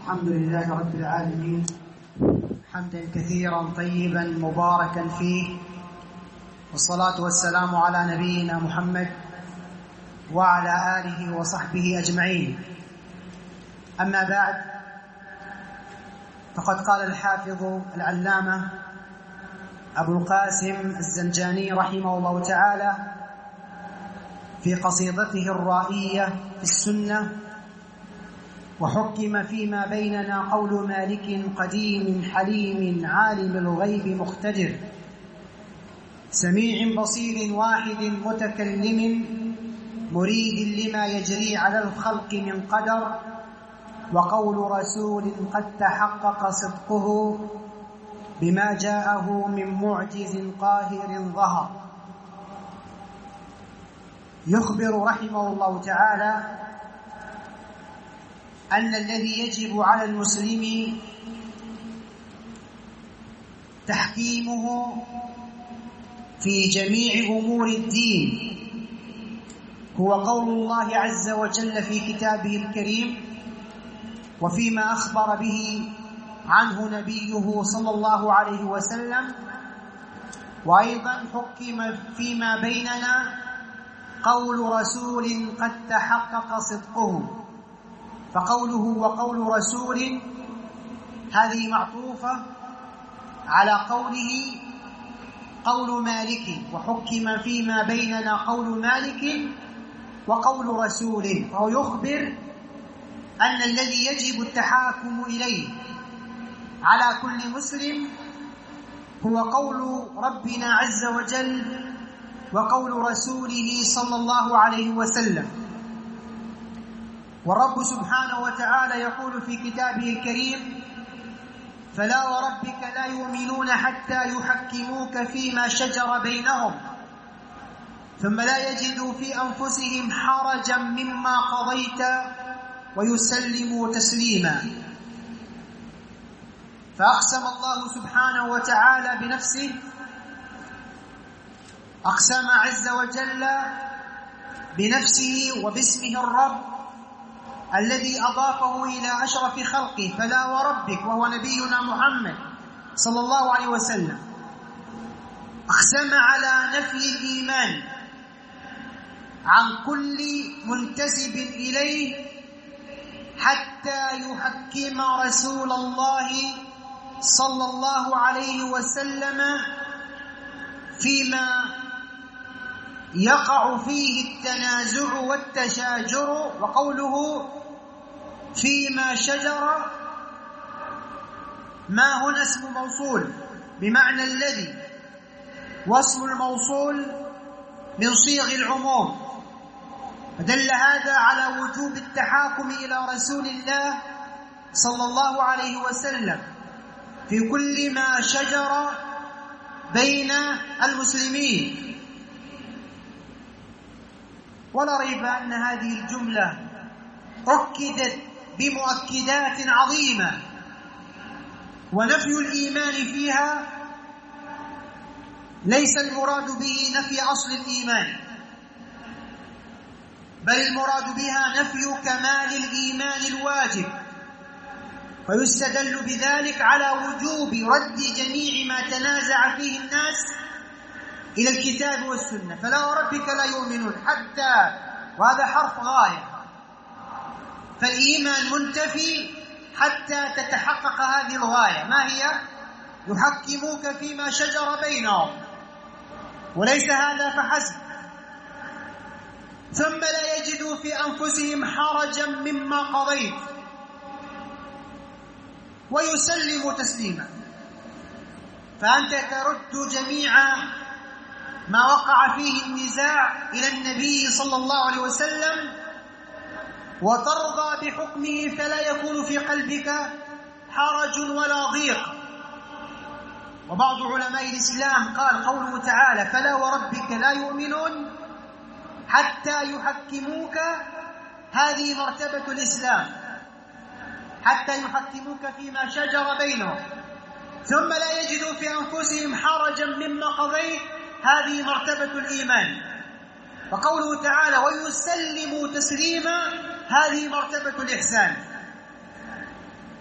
الحمد لله رب العالمين حمدا كثيرا طيبا مباركا فيه، والصلاة والسلام على نبينا محمد وعلى آله وصحبه أجمعين. أما بعد، فقد قال الحافظ العلامة أبو القاسم الزنجاني رحمه الله تعالى في قصيدته الرائية في السنة: وحكم فيما بيننا قول مالك قديم حليم عالم الغيب مقتدر، سميع بصير واحد متكلم مريد لما يجري على الخلق من قدر، وقول رسول قد تحقق صدقه بما جاءه من معجز قاهر ظهر. يخبر رحمه الله تعالى أن الذي يجب على المسلم تحكيمه في جميع أمور الدين هو قول الله عز وجل في كتابه الكريم، وفيما أخبر به عنه نبيه صلى الله عليه وسلم. وأيضا حكم فيما بيننا قول رسول قد تحقق صدقه، فقوله وقول رسول هذه معطوفة على قوله قول مالك، وحكم فيما بيننا قول مالك وقول رسول، فهو يخبر أن الذي يجب التحاكم إليه على كل مسلم هو قول ربنا عز وجل وقول رسوله صلى الله عليه وسلم. والرب سبحانه وتعالى يقول في كتابه الكريم: فلا وربك لا يؤمنون حتى يحكموك فيما شجر بينهم ثم لا يجدوا في أنفسهم حرجا مما قضيت ويسلموا تسليما. فأقسم الله سبحانه وتعالى بنفسه، أقسم عز وجل بنفسه وباسمه الرب الذي أضافه إلى أشرف خلقه: فلا وربك، وهو نبينا محمد صلى الله عليه وسلم. أقسم على نفي الإيمان عن كل منتسب إليه حتى يحكم رسول الله صلى الله عليه وسلم فيما يقع فيه التنازع والتشاجر. وقوله فيما شجر ما هنا اسم موصول بمعنى الذي، واسم الموصول من صيغ العموم، فدل هذا على وجوب التحاكم إلى رسول الله صلى الله عليه وسلم في كل ما شجر بين المسلمين. ولا ريب أن هذه الجملة أكدت بمؤكدات عظيمة، ونفي الإيمان فيها ليس المراد به نفي أصل الإيمان، بل المراد بها نفي كمال الإيمان الواجب، فيستدل بذلك على وجوب رد جميع ما تنازع فيه الناس إلى الكتاب والسنة. فلا وربك لا يؤمنون حتى، وهذا حرف غاية، فالإيمان منتفي حتى تتحقق هذه الغاية. ما هي؟ يحكموك فيما شجر بينهم، وليس هذا فحسب، ثم لا يجدوا في أنفسهم حرجا مما قضيت ويسلموا تسليما. فأنت ترد جميع ما وقع فيه النزاع إلى النبي صلى الله عليه وسلم وترضى بحكمه، فلا يكون في قلبك حرج ولا ضيق. وبعض علماء الإسلام قال قوله تعالى: فلا وربك لا يؤمنون حتى يحكموك، هذه مرتبة الإسلام، حتى يحكموك فيما شجر بينهم ثم لا يجدوا في أنفسهم حرجا مما قضيت، هذه مرتبة الإيمان. وقوله تعالى: ويسلموا تسليما، هذه مرتبة الإحسان.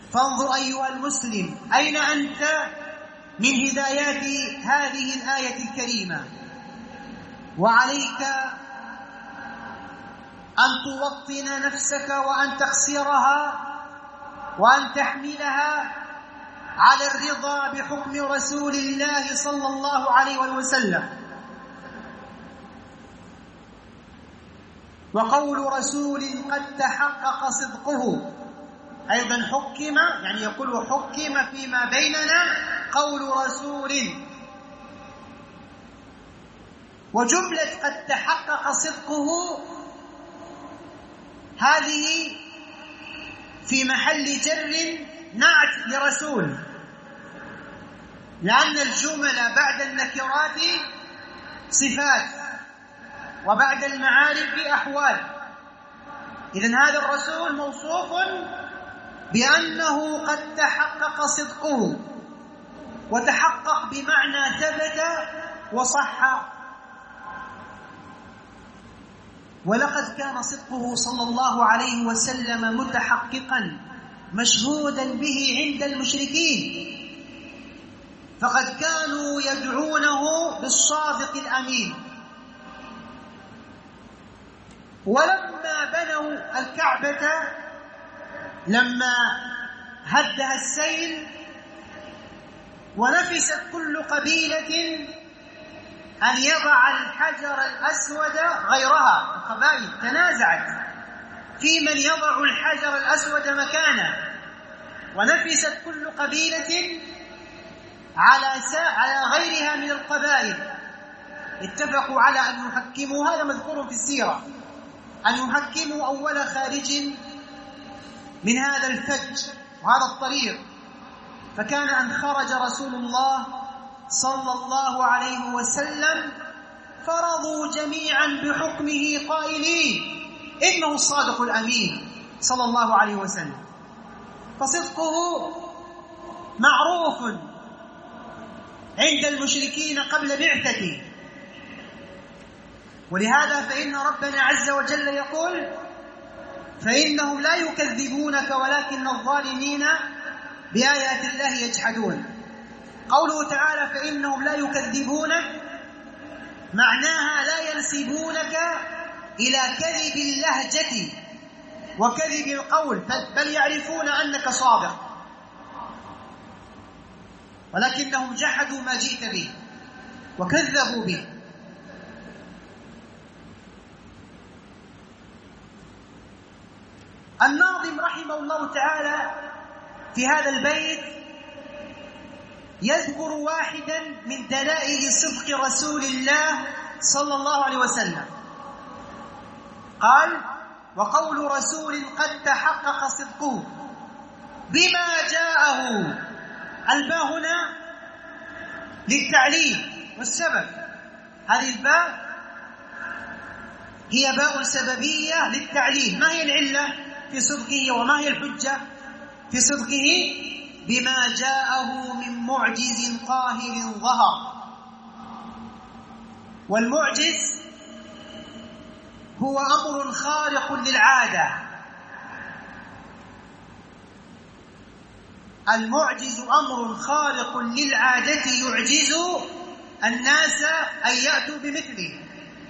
فانظر أيها المسلم أين أنت من هدايات هذه الآية الكريمة. وعليك أن توطن نفسك وأن تقصرها وأن تحملها على الرضا بحكم رسول الله صلى الله عليه وسلم. وقول رسول قد تحقق صدقه أيضا حكم، يعني يقول حكم فيما بيننا قول رسول. وجملة قد تحقق صدقه هذه في محل جر نعت لرسول، لأن الجمل بعد النكرات صفات وبعد المعارف أحوال. إذن هذا الرسول موصوف بأنه قد تحقق صدقه، وتحقق بمعنى ثبت وصح. ولقد كان صدقه صلى الله عليه وسلم متحققا مشهودا به عند المشركين، فقد كانوا يدعونه بالصادق الأمين. ولما بنوا الكعبة، لما هدها السيل ونفست كل قبيلة أن يضع الحجر الأسود غيرها، القبائل تنازعت في من يضع الحجر الأسود مكانه، ونفست كل قبيلة على غيرها من القبائل. اتفقوا على أن يحكموا، هذا مذكور في السيرة، أن يحكموا أول خارج من هذا الفج وهذا الطريق. فكان أن خرج رسول الله صلى الله عليه وسلم فرضوا جميعا بحكمه قائلين إنه الصادق الأمين صلى الله عليه وسلم. فصدقه معروف عند المشركين قبل بعثته. ولهذا فإن ربنا عز وجل يقول: فإنهم لا يكذبونك ولكن الظالمين بآيات الله يجحدون. قوله تعالى فإنهم لا يكذبونك معناها لا ينسبونك إلى كذب اللهجة وكذب القول، بل يعرفون أنك صادق، ولكنهم جحدوا ما جئت به وكذبوا به. الناظم رحمه الله تعالى في هذا البيت يذكر واحدا من دلائل صدق رسول الله صلى الله عليه وسلم. قال: وقول رسول قد تحقق صدقه بما جاءه. الباء هنا للتعليل والسبب، هذه الباء هي باء سببية للتعليل. ما هي العلة في صدقه وما هي الحجة في صدقه؟ بما جاءه من معجز قاهر ظهر. والمعجز هو أمر خارق للعادة. المعجز أمر خارق للعادة يعجز الناس أن يأتوا بمثله.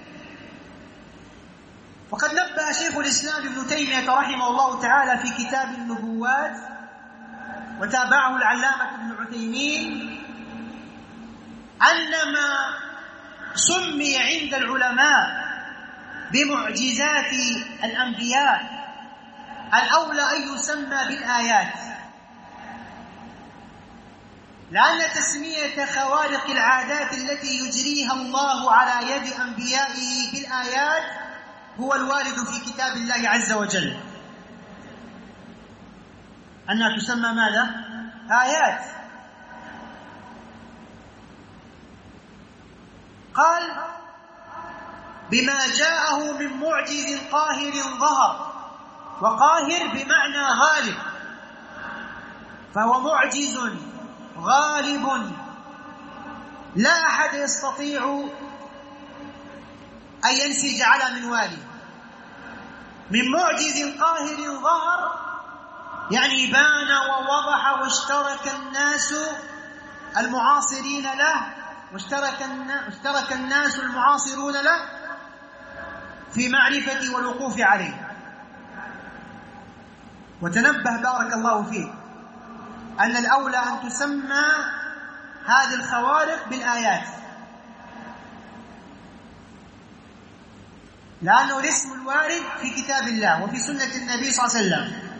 وقد نبه شيخ الإسلام ابن تيمية رحمه الله تعالى في كتاب النبوات، وتابعه العلامة ابن عثيمين، أن ما سمي عند العلماء بمعجزات الأنبياء الأولى أن يسمى بالآيات، لأن تسمية خوارق العادات التي يجريها الله على يد أنبيائه بالآيات هو الوارد في كتاب الله عز وجل، أنها تسمى ماذا؟ آيات. قال: بما جاءه من معجز قاهر ظهر. وقاهر بمعنى غالب، فهو معجز غالب لا أحد يستطيع أن ينسج على منواله. من معجز قاهر ظهر يعني بان ووضح واشترك الناس المعاصرين له واشترك الناس المعاصرون له في معرفة والوقوف عليه. وتنبه بارك الله فيك أن الأولى أن تسمى هذه الخوارق بالآيات، لأنه الاسم الوارد في كتاب الله وفي سنة النبي صلى الله عليه وسلم.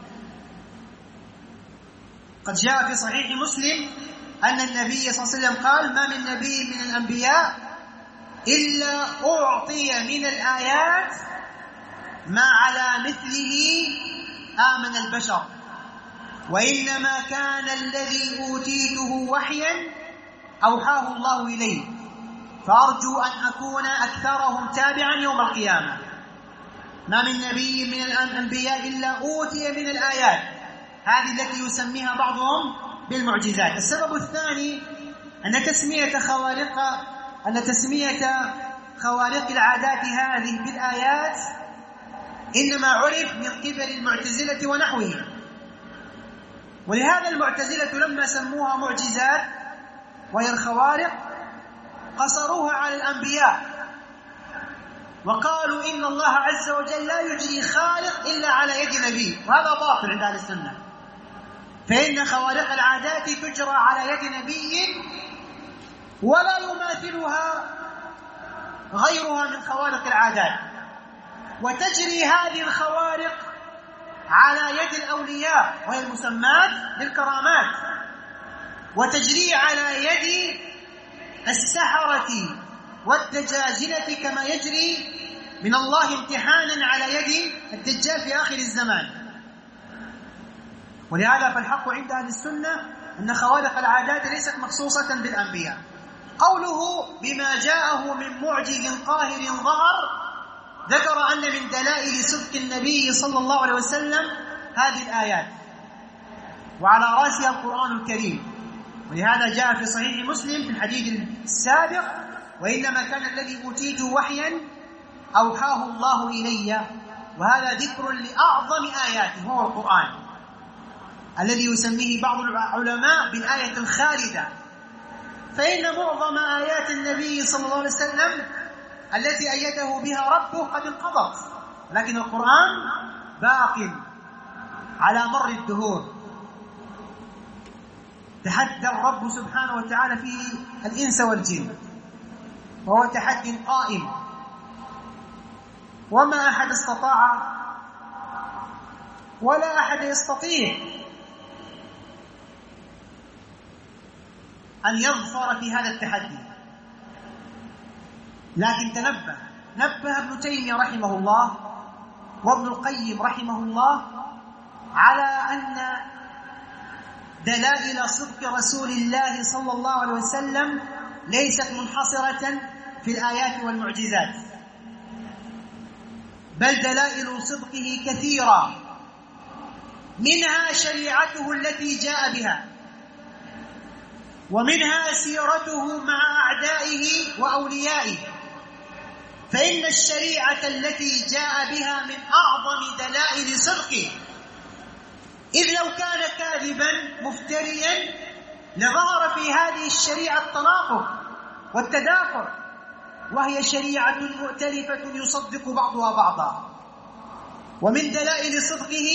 قد جاء في صحيح مسلم أن النبي صلى الله عليه وسلم قال: ما من نبي من الأنبياء إلا أعطي من الآيات ما على مثله آمن البشر، وإنما كان الذي أوتيته وحيا أوحاه الله إليه، فأرجو أن أكون أكثرهم تابعا يوم القيامة. ما من نبي من الأنبياء إلا أوتي من الآيات، هذه التي يسميها بعضهم بالمعجزات. السبب الثاني أن تسمية خوارق العادات هذه بالآيات إنما عرف من قبل المعتزلة ونحوهم، ولهذا المعتزلة لما سموها معجزات وهي الخوارق قصروها على الأنبياء، وقالوا إن الله عز وجل لا يجري خالق إلا على يد نبي، وهذا باطل عند أهل السنة. فإن خوارق العادات تجرى على يد نبي ولا يماثلها غيرها من خوارق العادات، وتجري هذه الخوارق على يد الأولياء وهي المسمات بالكرامات، وتجري على يد السحرة والدجاجلة كما يجري من الله امتحانا على يد الدجال في آخر الزمان. ولهذا فالحق عند أهل السنة أن خوارق العادات ليست مخصوصة بالأنبياء. قوله بما جاءه من معجز قاهر ظهر، ذكر أن من دلائل صدق النبي صلى الله عليه وسلم هذه الآيات، وعلى رأسها القرآن الكريم. ولهذا جاء في صحيح مسلم في الحديث السابق: وإنما كان الذي أوتيته وحيا أوحاه الله إلي. وهذا ذكر لأعظم آياته هو القرآن، الذي يسميه بعض العلماء بالآية الخالدة. فإن معظم آيات النبي صلى الله عليه وسلم التي أيده بها ربه قد انقضت، لكن القرآن باق على مر الدهور. تحدى الرب سبحانه وتعالى فيه الإنس والجن، وهو تحدي قائم، وما أحد استطاع ولا أحد يستطيع أن يظفر في هذا التحدي. لكن نبه ابن تيمية رحمه الله وابن القيم رحمه الله على أن دلائل صدق رسول الله صلى الله عليه وسلم ليست منحصرة في الآيات والمعجزات، بل دلائل صدقه كثيرة، منها شريعته التي جاء بها، ومنها سيرته مع أعدائه وأوليائه. فإن الشريعة التي جاء بها من أعظم دلائل صدقه، إذ لو كان كاذبا مفتريا لظهر في هذه الشريعة التناقض والتداخل، وهي شريعة مؤتلفة يصدق بعضها بعضا. ومن دلائل صدقه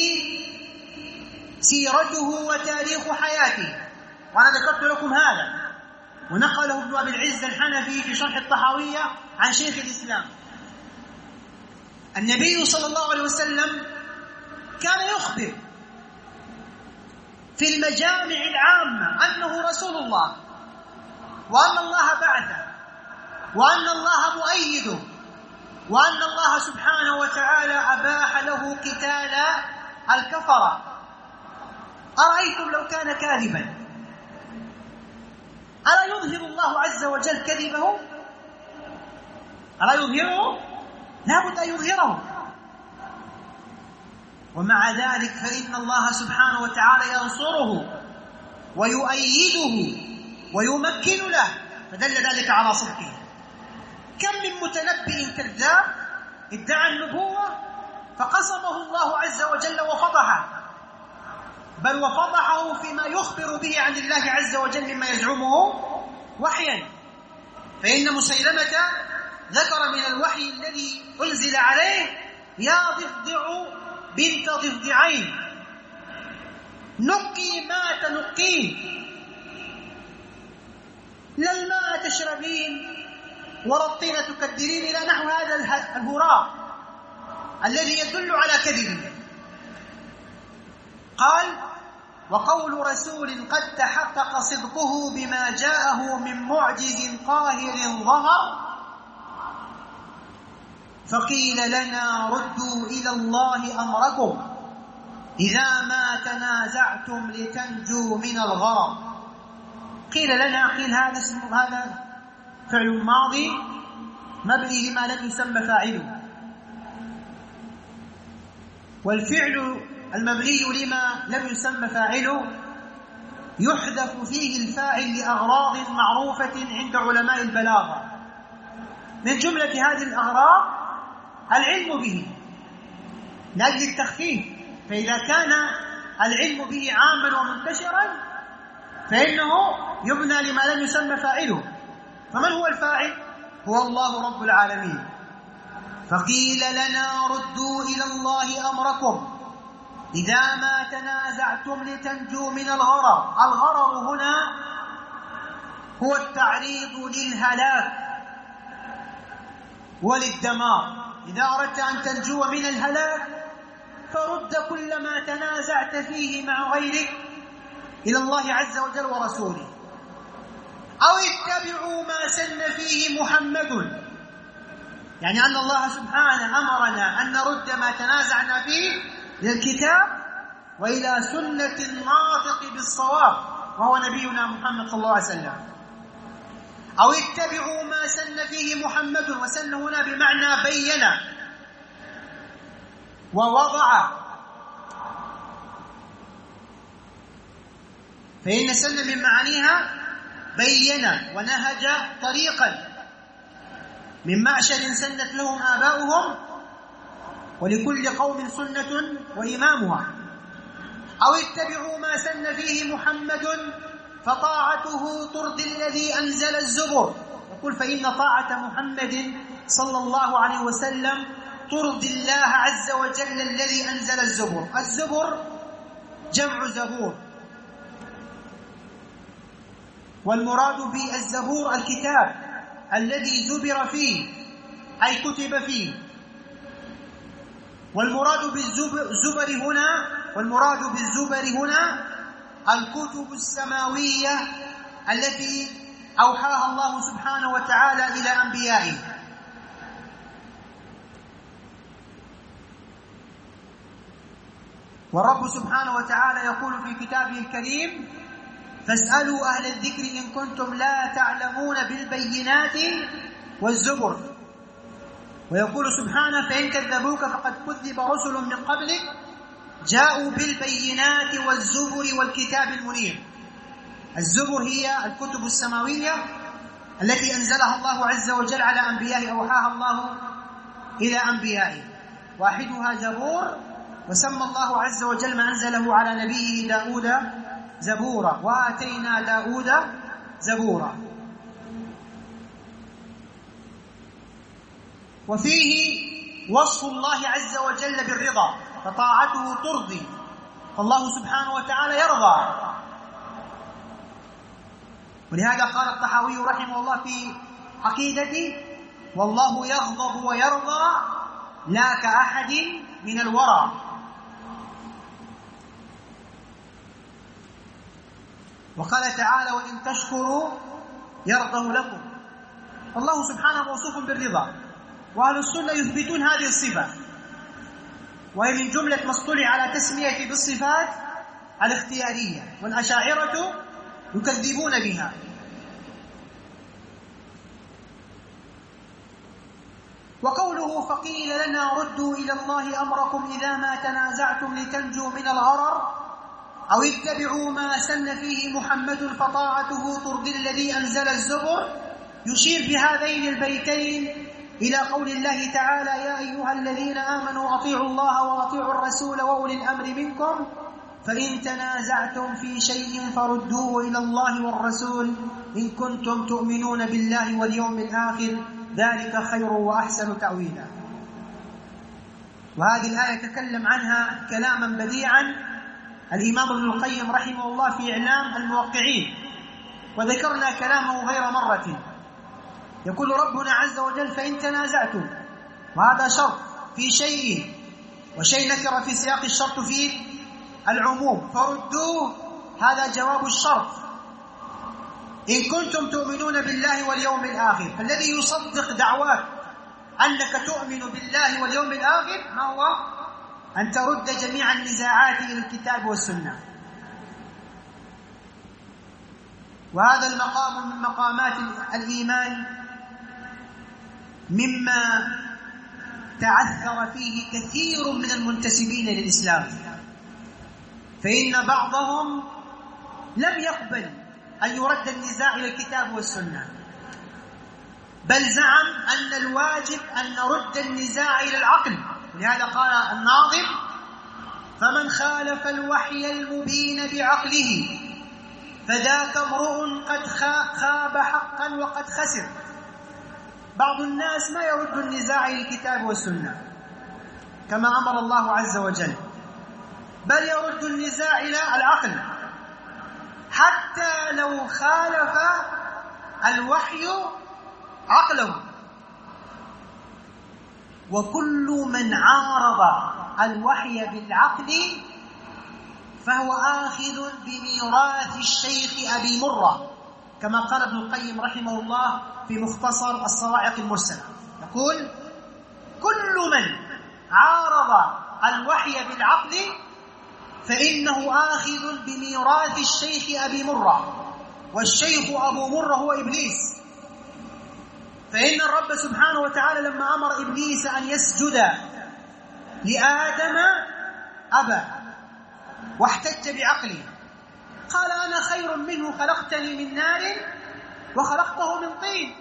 سيرته وتاريخ حياته، وأنا ذكرت لكم هذا، ونقله ابن أبي العز الحنفي في شرح الطحاوية عن شيخ الإسلام. النبي صلى الله عليه وسلم كان يخبر في المجامع العامة أنه رسول الله، وأن الله بعثه، وأن الله مؤيده، وأن الله سبحانه وتعالى أباح له قتال الكفرة. أرأيتم لو كان كاذبا ألا يظهر الله عز وجل كذبه؟ ألا يظهره؟ لابد أن يظهره. ومع ذلك فإن الله سبحانه وتعالى ينصره ويؤيده ويمكن له، فدل ذلك على صدقه. كم من متنبئ كذاب ادعى النبوة فقصمه الله عز وجل وفضحه، بل وفضحه فيما يخبر به عن الله عز وجل مما يزعمه وحيا. فإن مسيلمة ذكر من الوحي الذي أنزل عليه: يا ضفدع بنت ضفدعين نقي ما تنقين، لا الماء تشربين ولا الطين تكدرين، إلى نحو هذا الهراء الذي يدل على كذبه. قال: وقول رسول قد تحقق صدقه بما جاءه من معجز قاهر ظهر، فقيل لنا ردوا إلى الله أمركم إذا ما تنازعتم لتنجوا من الغرر. قيل لنا، قيل هذا فعل ماضي مبني لما لم يسمى فاعله، والفعل المبني لما لم يسمى فاعله يحذف فيه الفاعل لأغراض معروفة عند علماء البلاغة. من جملة هذه الأغراض العلم به لأجل التخفيف، فإذا كان العلم به عاما ومنتشرا فإنه يبنى لما لم يسمى فاعله. فمن هو الفاعل؟ هو الله رب العالمين. فقيل لنا ردوا إلى الله أمركم إذا ما تنازعتم لتنجوا من الغرر. الغرر هنا هو التعريض للهلاك وللدمار. إذا أردت أن تنجو من الهلاك فرد كل ما تنازعت فيه مع غيرك إلى الله عز وجل ورسوله، أو اتبعوا ما سن فيه محمد، يعني أن الله سبحانه أمرنا أن نرد ما تنازعنا فيه إلى الكتاب وإلى سنة الناطق بالصواب وهو نبينا محمد صلى الله عليه وسلم، أو اتبعوا ما سن فيه محمد. وسن هنا بمعنى بين ووضع، فإن سن من معانيها بين ونهج طريقا من معشر سنت لهم آباؤهم ولكل قوم سنة وإمامها. أو اتبعوا ما سن فيه محمد فطاعته ترضي الذي أنزل الزبر. يقول: فإن طاعة محمد صلى الله عليه وسلم ترضي الله عز وجل الذي أنزل الزبر. الزبر جمع زبور، والمراد بالزبور الكتاب الذي زبر فيه أي كتب فيه. والمراد بالزبر هنا الكتب السماوية التي أوحاها الله سبحانه وتعالى إلى أنبيائه. والرب سبحانه وتعالى يقول في كتابه الكريم: فاسألوا أهل الذكر إن كنتم لا تعلمون بالبينات والزبر. ويقول سبحانه: فإن كذبوك فقد كذب رسل من قبلك جاءوا بالبينات والزبر والكتاب المنير. الزبر هي الكتب السماوية التي أنزلها الله عز وجل على أنبيائه، أوحاها الله إلى أنبيائه. واحدها زبور، وسمى الله عز وجل ما أنزله على نبيه داود زبورا، وآتينا داود زبورا. وفيه وصف الله عز وجل بالرضا، فطاعته ترضي، فالله سبحانه وتعالى يرضى. ولهذا قال الطحاوي رحمه الله في عقيدته: والله يغضب ويرضى لا كأحد من الورى. وقال تعالى: وإن تشكروا يرضه لكم. الله سبحانه موصوف بالرضا، وأهل السنة يثبتون هذه الصفة، وهي من جملة ما اصطلح على تسمية بالصفات الاختيارية، والأشاعرة يكذبون بها. وقوله: فقيل لنا ردوا إلى الله أمركم إذا ما تنازعتم لتنجوا من الغرر، أو اتبعوا ما سن فيه محمد فطاعته ترضي الذي أنزل الزبر، يشير بهذين البيتين إلى قول الله تعالى: يا أيها الذين آمنوا أطيعوا الله وأطيعوا الرسول وأولي الأمر منكم فإن تنازعتم في شيء فردوه إلى الله والرسول إن كنتم تؤمنون بالله واليوم الآخر ذلك خير وأحسن تأويلا. وهذه الآية تكلم عنها كلاما بديعا الإمام ابن القيم رحمه الله في إعلام الموقعين، وذكرنا كلامه غير مرة. يقول ربنا عز وجل فإن تنازعتم، وهذا شرط في شيء، وشيء نكر في سياق الشرط في العموم، فردوه، هذا جواب الشرط إن كنتم تؤمنون بالله واليوم الآخر. فالذي يصدق دعواك أنك تؤمن بالله واليوم الآخر ما هو؟ أن ترد جميع النزاعات إلى الكتاب والسنة. وهذا المقام من مقامات الإيمان مما تعثر فيه كثير من المنتسبين للإسلام، فإن بعضهم لم يقبل أن يرد النزاع إلى الكتاب والسنة، بل زعم أن الواجب أن نرد النزاع إلى العقل. لهذا قال الناظم فمن خالف الوحي المبين بعقله فذاك امرؤ قد خاب حقا وقد خسر. بعض الناس ما يرد النزاع إلى الكتاب والسنة كما أمر الله عز وجل، بل يرد النزاع إلى العقل حتى لو خالف الوحي عقله. وكل من عارض الوحي بالعقل فهو آخذ بميراث الشيخ أبي مرة، كما قال ابن القيم رحمه الله في مختصر الصواعق المرسلة، يقول كل من عارض الوحي بالعقل فإنه آخذ بميراث الشيخ أبي مرة، والشيخ أبو مرة هو إبليس. فإن الرب سبحانه وتعالى لما أمر إبليس أن يسجد لآدم أبى واحتج بعقله، قال أنا خير منه خلقتني من نار وخلقته من طين.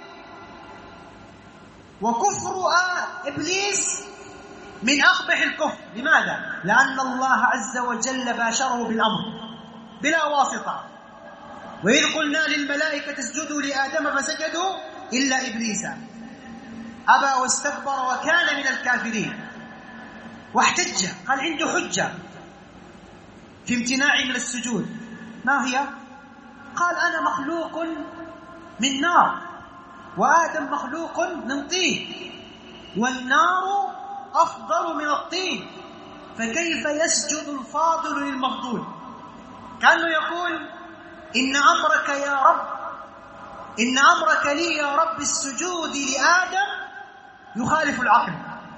وكفر إبليس من أقبح الكفر. لماذا؟ لأن الله عز وجل باشره بالأمر بلا واسطة. وإذ قلنا للملائكة اسجدوا لآدم فسجدوا إلا إبليس أبى واستكبر وكان من الكافرين. واحتج، قال عنده حجة في امتناعه من السجود. ما هي؟ قال أنا مخلوق من نار وآدم مخلوق من طين، والنار أفضل من الطين، فكيف يسجد الفاضل للمفضول؟ كأنه يقول إن أمرك يا رب، إن أمرك لي يا رب السجود لآدم يخالف العقل.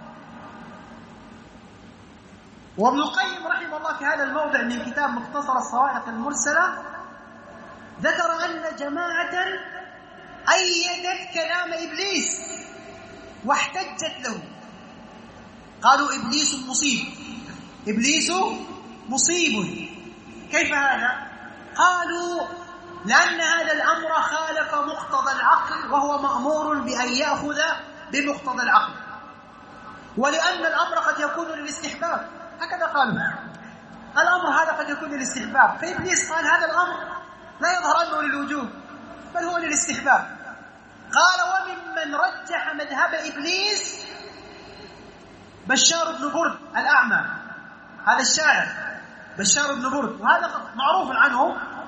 وابن القيم رحمه الله في هذا الموضع من كتاب مختصر الصواعق المرسلة ذكر أن جماعة أيدت كلام إبليس واحتجت له، قالوا إبليس مصيب، إبليس مصيب. كيف هذا؟ قالوا لأن هذا الأمر خالف مقتضى العقل وهو مأمور بأن يأخذ بمقتضى العقل، ولأن الأمر قد يكون للاستحباب. هكذا قالوا الأمر هذا قد يكون للاستحباب، فإبليس قال هذا الأمر لا يظهر أنه للوجوب بل هو للاستحباب. قال وممن رجح مذهب إبليس بشار بن برد الأعمى، هذا الشاعر بشار بن برد، وهذا معروف عنه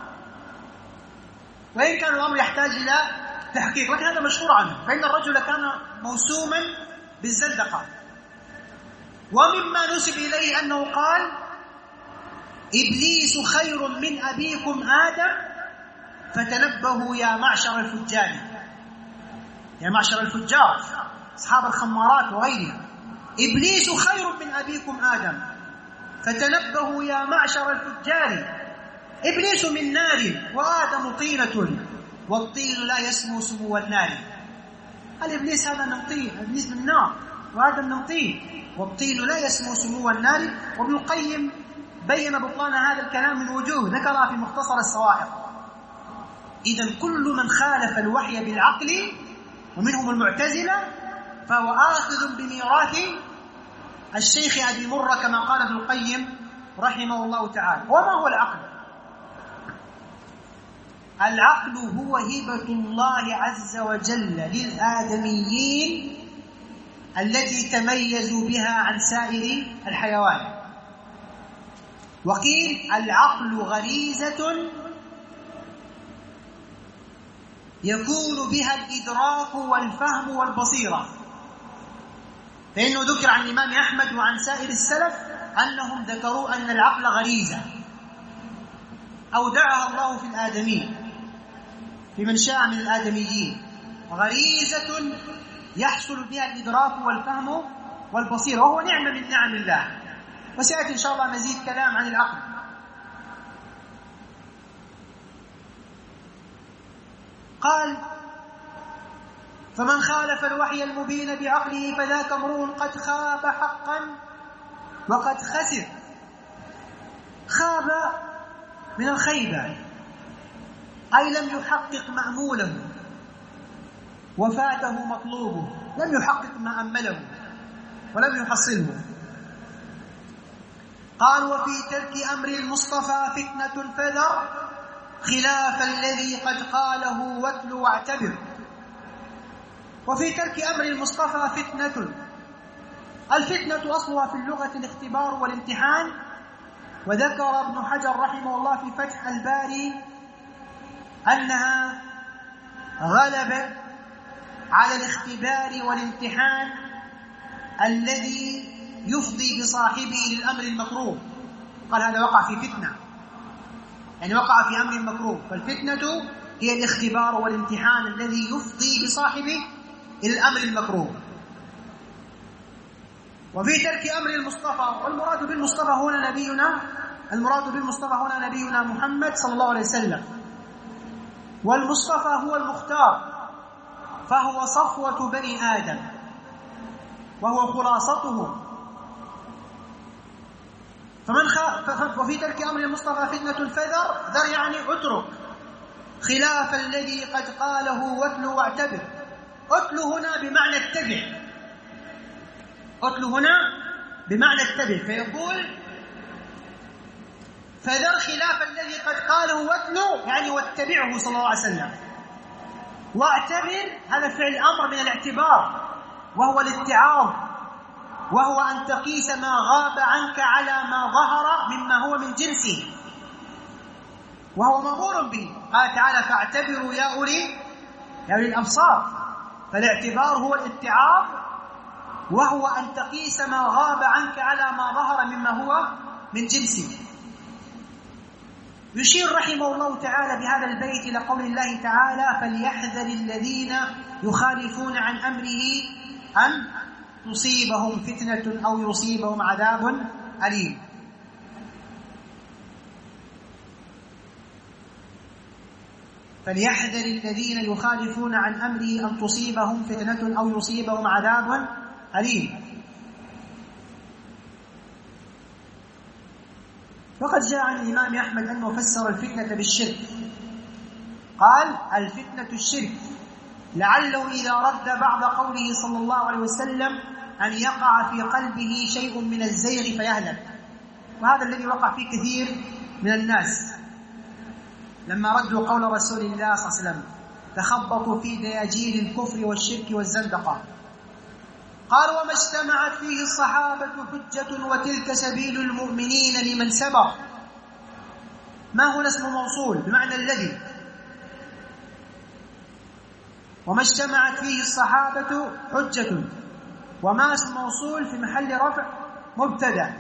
وإن كان الأمر يحتاج إلى تحقيق، لكن هذا مشهور عنه، فإن الرجل كان موسوما بالزندقة. ومما نسب إليه أنه قال إبليس خير من أبيكم آدم فتنبهوا يا معشر الفجار، يا معشر الفجار أصحاب الخمارات وغيرها، إبليس خير من أبيكم آدم فتنبهوا يا معشر الفجار، إبليس من نار وآدم طينة والطين لا يسمو سمو النار. الإبليس هذا من طين، إبليس من نار وآدم من طين، والطين لا يسمو سمو النار. وابن القيم بين بطلان هذا الكلام من وجوه ذكرها في مختصر الصواعق. إذن كل من خالف الوحي بالعقل ومنهم المعتزلة فهو آخذ بميراث الشيخ أبي مرة كما قال ابن القيم رحمه الله تعالى. وما هو العقل؟ العقل هو هبة الله عز وجل للآدميين التي تميزوا بها عن سائر الحيوان. وقيل العقل غريزة يكون بها الإدراك والفهم والبصيرة، فإنه ذكر عن الإمام أحمد وعن سائر السلف أنهم ذكروا أن العقل غريزة أودعها الله في الآدمين، في من شاء من الآدميين، غريزة يحصل بها الإدراك والفهم والبصيرة، وهو نعمة من نعم الله. وسيأتي إن شاء الله مزيد كلام عن العقل. قال: فمن خالف الوحي المبين بعقله فذاك امرؤ قد خاب حقا وقد خسر. خاب من الخيبة، أي لم يحقق مأموله وفاته مطلوبه، لم يحقق ما أمله ولم يحصله. قال: وفي ترك أمر المصطفى فتنة فذر خلاف الذي قد قاله واتل واعتبر. وفي ترك أمر المصطفى فتنة. الفتنة أصلها في اللغة الاختبار والامتحان، وذكر ابن حجر رحمه الله في فتح الباري أنها غلبت على الاختبار والامتحان الذي يفضي بصاحبه للأمر المكروه. قال هذا وقع في فتنة، يعني وقع في أمر مكروه. فالفتنة هي الاختبار والامتحان الذي يفضي بصاحبه إلى الأمر المكروه. وفي ترك أمر المصطفى، والمراد بالمصطفى هنا نبينا، المراد بالمصطفى هنا نبينا محمد صلى الله عليه وسلم. والمصطفى هو المختار، فهو صفوة بني آدم وهو خلاصته. وفي ترك أمر المصطفى فتنة فذر، ذر يعني اترك، خلاف الذي قد قاله واتل واعتبر. اتل هنا بمعنى اتبع، اتل هنا بمعنى اتبع، فيقول فذر خلاف الذي قد قاله واتل، يعني واتبعه صلى الله عليه وسلم. واعتبر هذا فعل أمر من الاعتبار، وهو الاتعاظ، وهو أن تقيس ما غاب عنك على ما ظهر مما هو من جنسه، وهو مأمور به. قال تعالى: فاعتبروا يا أولي الأبصار. فالاعتبار هو الاتعاظ، وهو أن تقيس ما غاب عنك على ما ظهر مما هو من جنسه. يشير رحمه الله تعالى بهذا البيت إلى قول الله تعالى: فليحذر الذين يخالفون عن أمره أن تصيبهم فتنة أو يصيبهم عذاب أليم. فليحذر الذين يخالفون عن أمره أن تصيبهم فتنة أو يصيبهم عذاب أليم. وقد جاء عن الإمام أحمد أنه فسر الفتنة بالشرك، قال: الفتنة الشرك، لعله إذا رد بعض قوله صلى الله عليه وسلم أن يقع في قلبه شيء من الزيغ فيهلك. وهذا الذي وقع فيه كثير من الناس لما ردوا قول رسول الله صلى الله عليه وسلم: تخبطوا في دياجين الكفر والشرك والزندقة. قال: وما اجتمعت فيه الصحابة حجة وتلك سبيل المؤمنين لمن سبق. ما هنا اسم موصول بمعنى الذي. وما اجتمعت فيه الصحابة حجة، وما اسم موصول في محل رفع مبتدأ.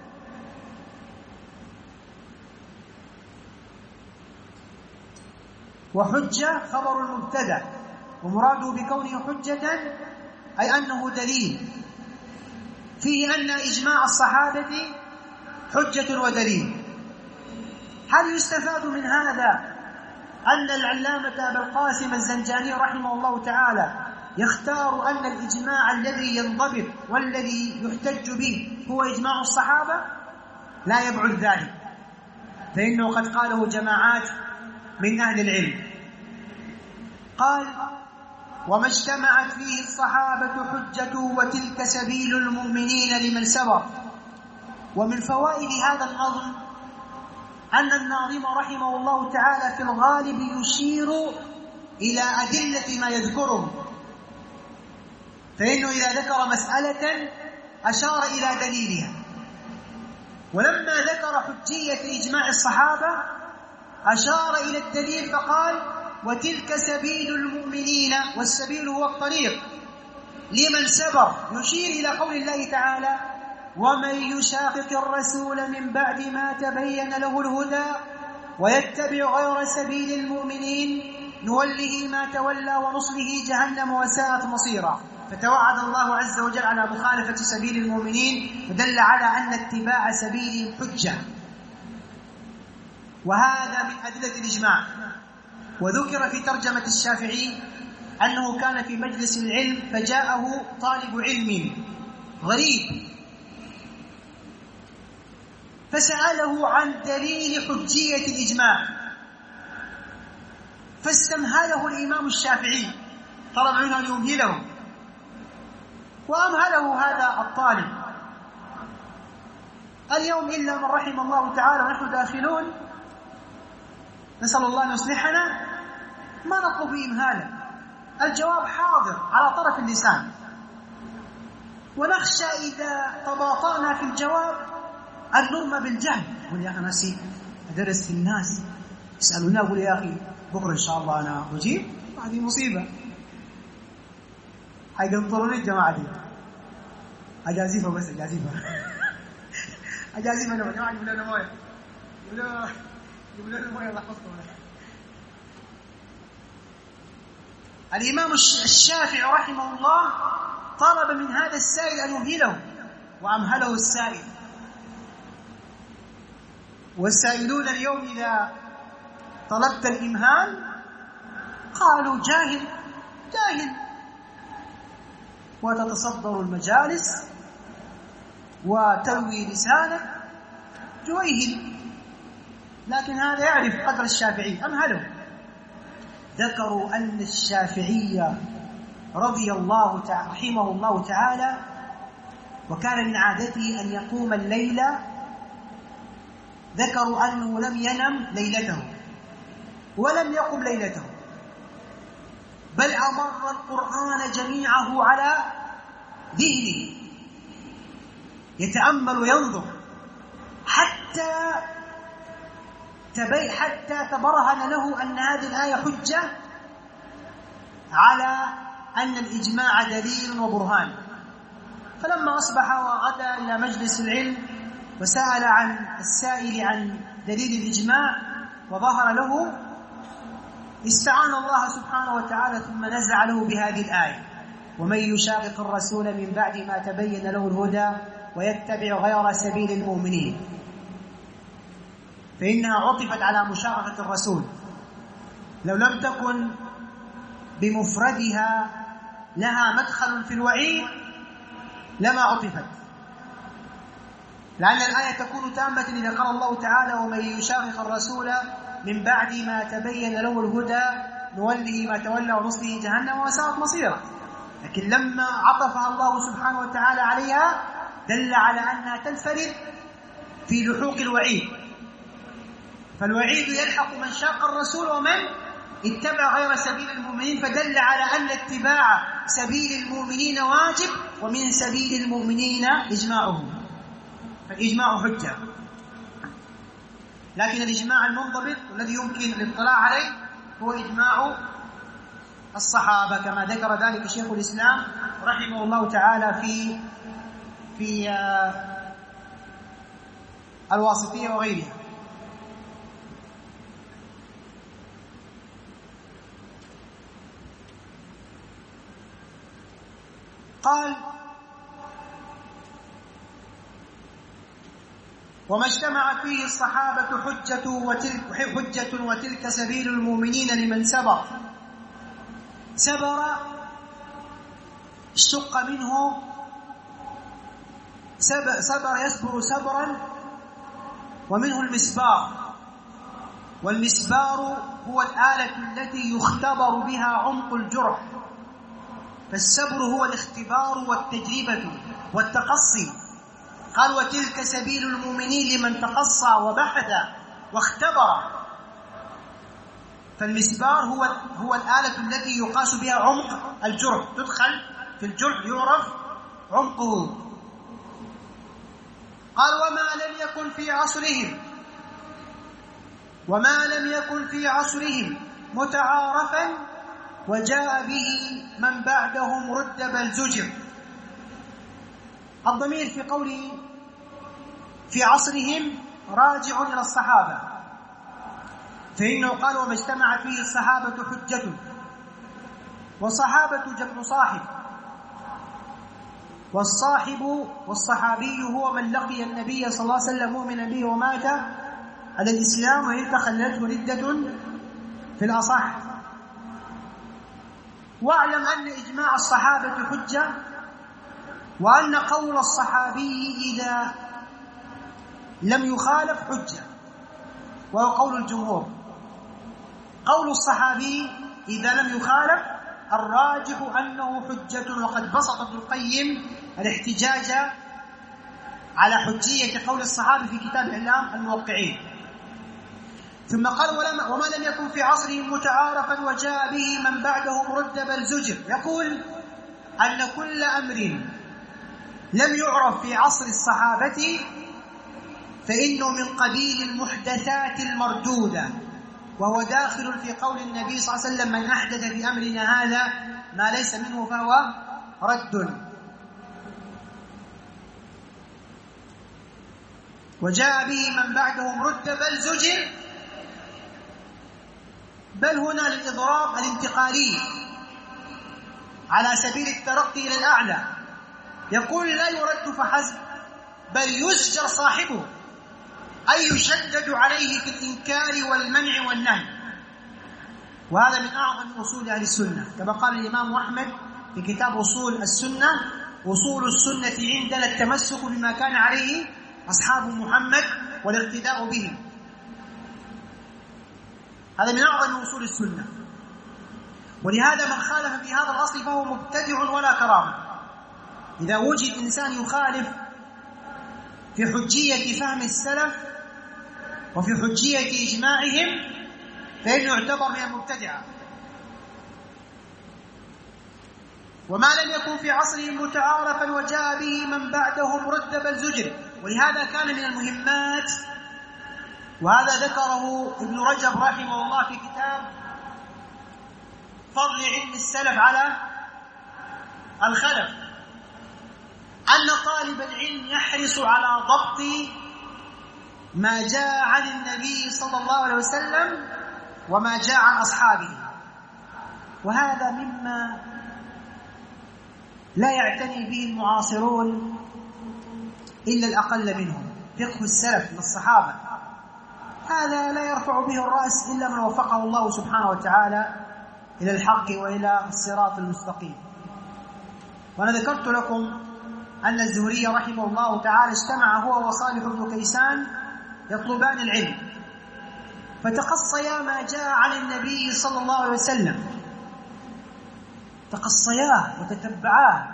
وحجة خبر المبتدأ، ومراده بكونه حجة أي أنه دليل، فيه أن إجماع الصحابة حجة ودليل. هل يستفاد من هذا أن العلامة أبا القاسم الزنجاني رحمه الله تعالى يختار أن الإجماع الذي ينضبط والذي يحتج به هو إجماع الصحابة؟ لا يبعد ذلك، فإنه قد قاله جماعات من أهل العلم. قال: وما اجتمعت فيه الصحابة حجة وتلك سبيل المؤمنين لمن سبق. ومن فوائد هذا النظم أن الناظم رحمه الله تعالى في الغالب يشير إلى أدلة ما يذكره، فإنه إذا ذكر مسألة أشار إلى دليلها، ولما ذكر حجية إجماع الصحابة أشار إلى الدليل فقال: وتلك سبيل المؤمنين، والسبيل هو الطريق لمن سبر، يشير إلى قول الله تعالى: ومن يشاقق الرسول من بعد ما تبين له الهدى ويتبع غير سبيل المؤمنين نوله ما تولى ونصله جهنم وساءت مصيرا. فتوعد الله عز وجل على مخالفة سبيل المؤمنين، ودل على أن اتباع سبيلهم حجة، وهذا من أدلة الإجماع. وذكر في ترجمة الشافعي أنه كان في مجلس العلم فجاءه طالب علم غريب فسأله عن دليل حجية الإجماع، فاستمهله الإمام الشافعي، طلب منه أن يمهله، وأمهله هذا الطالب. اليوم إلا من رحم الله تعالى ونحن داخلون، نسأل الله أن يصلحنا، ما نطلب إمهالا، الجواب حاضر على طرف اللسان، ونخشى إذا تباطأنا في الجواب أن نرمى بالجهل. يقول: يا أخي ناسي أدرس في الناس يسألوني، أقول: يا أخي بكرة إن شاء الله أنا أجيب. هذه مصيبة، حيقنطروني الجماعة دي. أجازيفة بس، أجازيفة أجازيفة. يا جماعة يقولوا لنا موية، يقولوا لنا موية، الله يحفظكم. الإمام الشافعي رحمه الله طلب من هذا السائل أن يمهله، وأمهله السائل. والسائلون اليوم إذا طلبت الإمهال قالوا: جاهل جاهل، وتتصدر المجالس وتروي لسانك جويهل. لكن هذا يعرف قدر الشافعي، أمهله. ذكروا أن الشافعي رضي الله رحمه الله تعالى وكان من عادته أن يقوم الليل، ذكروا أنه لم ينم ليلته ولم يقم ليلته، بل أمر القرآن جميعه على ذهنه يتأمل وينظر حتى تبرهن له أن هذه الآية حجة على أن الإجماع دليل وبرهان. فلما أصبح وغدا إلى مجلس العلم وسأل عن السائل عن دليل الإجماع وظهر له، استعان الله سبحانه وتعالى ثم نزع له بهذه الآية: ومن يشاقق الرسول من بعد ما تبين له الهدى ويتبع غير سبيل المؤمنين، فإنها عطفت على مشاققة الرسول. لو لم تكن بمفردها لها مدخل في الوعيد لما عطفت، لأن الآية تكون تامة إذا قال الله تعالى: ومن يشاقق الرسول من بعد ما تبين له الهدى نوله ما تولى ونصله جهنم وساءت مصيرا. لكن لما عطفها الله سبحانه وتعالى عليها دل على أنها تنفرد في لحوق الوعيد، فالوعيد يلحق من شاق الرسول ومن اتبع غير سبيل المؤمنين، فدل على أن اتباع سبيل المؤمنين واجب، ومن سبيل المؤمنين إجماعهم، فالإجماع حجة. لكن الإجماع المنضبط والذي يمكن الاطلاع عليه هو إجماع الصحابة، كما ذكر ذلك شيخ الإسلام رحمه الله تعالى في الواسطية وغيرها. قال: وما اجتمع فيه الصحابة حجة وتلك سبيل المؤمنين لمن سبر. سبر اشتق منه سبر يسبر سبرا، ومنه المسبار، والمسبار هو الآلة التي يختبر بها عمق الجرح، فالسبر هو الاختبار والتجربة والتقصي، قال وتلك سبيل المؤمنين لمن تقصى وبحث واختبر. فالمسبار هو الآلة التي يقاس بها عمق الجرح، تدخل في الجرح يعرف عمقه. قال وما لم يكن في عصرهم متعارفا وجاء به من بعدهم رد بل زجر. الضمير في قوله في عصرهم راجع إلى الصحابة، فإنه قال وما اجتمعت فيه الصحابة حجة، والصحابة جمع صاحب، والصحابي هو من لقي النبي صلى الله عليه وسلم مؤمنا به ومات على الإسلام وإن تخلته ردة في الأصح. واعلم أن إجماع الصحابة حجة، وأن قول الصحابي إذا لم يخالف حجة، وهو قول الجمهور. قول الصحابي إذا لم يخالف الراجح أنه حجة، وقد بسط ابن القيم الاحتجاج على حجية قول الصحابي في كتاب إعلام الموقعين. ثم قال وما لم يكن في عصرهم متعارفا وجاء به من بعدهم رد بل زجر. يقول أن كل أمر لم يعرف في عصر الصحابة فإنه من قبيل المحدثات المردودة، وهو داخل في قول النبي صلى الله عليه وسلم من أحدث في أمرنا هذا ما ليس منه فهو رد. وجاء به من بعدهم رد بل زجر، بل هنا للإضراب الانتقالي على سبيل الترقي إلى الأعلى. يقول لا يرد فحسب بل يزجر صاحبه، أي يشدد عليه في الإنكار والمنع والنهي. وهذا من أعظم أصول أهل السنة، كما قال الإمام أحمد في كتاب أصول السنة: أصول السنة عندنا التمسك بما كان عليه أصحاب محمد والاقتداء بهم. هذا من أعظم أصول السنة. ولهذا من خالف في هذا الأصل فهو مبتدع ولا كرامة. إذا وجد إنسان يخالف في حجية فهم السلف وفي حجية إجماعهم فإنه يعتبر من المبتدعة. وما لم يكن في عصرهم متعارفا وجاء به من بعدهم رد بل زجر. ولهذا كان من المهمات، وهذا ذكره ابن رجب رحمه الله في كتاب فضل علم السلف على الخلف، أن طالب العلم يحرص على ضبط ما جاء عن النبي صلى الله عليه وسلم وما جاء عن أصحابه. وهذا مما لا يعتني به المعاصرون إلا الأقل منهم. فقه السلف من الصحابة هذا لا يرفع به الرأس إلا من وفقه الله سبحانه وتعالى إلى الحق وإلى الصراط المستقيم. وأنا ذكرت لكم أن الزهري رحمه الله تعالى اجتمع هو وصالح بن كيسان يطلبان العلم، فتقصيا ما جاء عن النبي صلى الله عليه وسلم، تقصياه وتتبعاه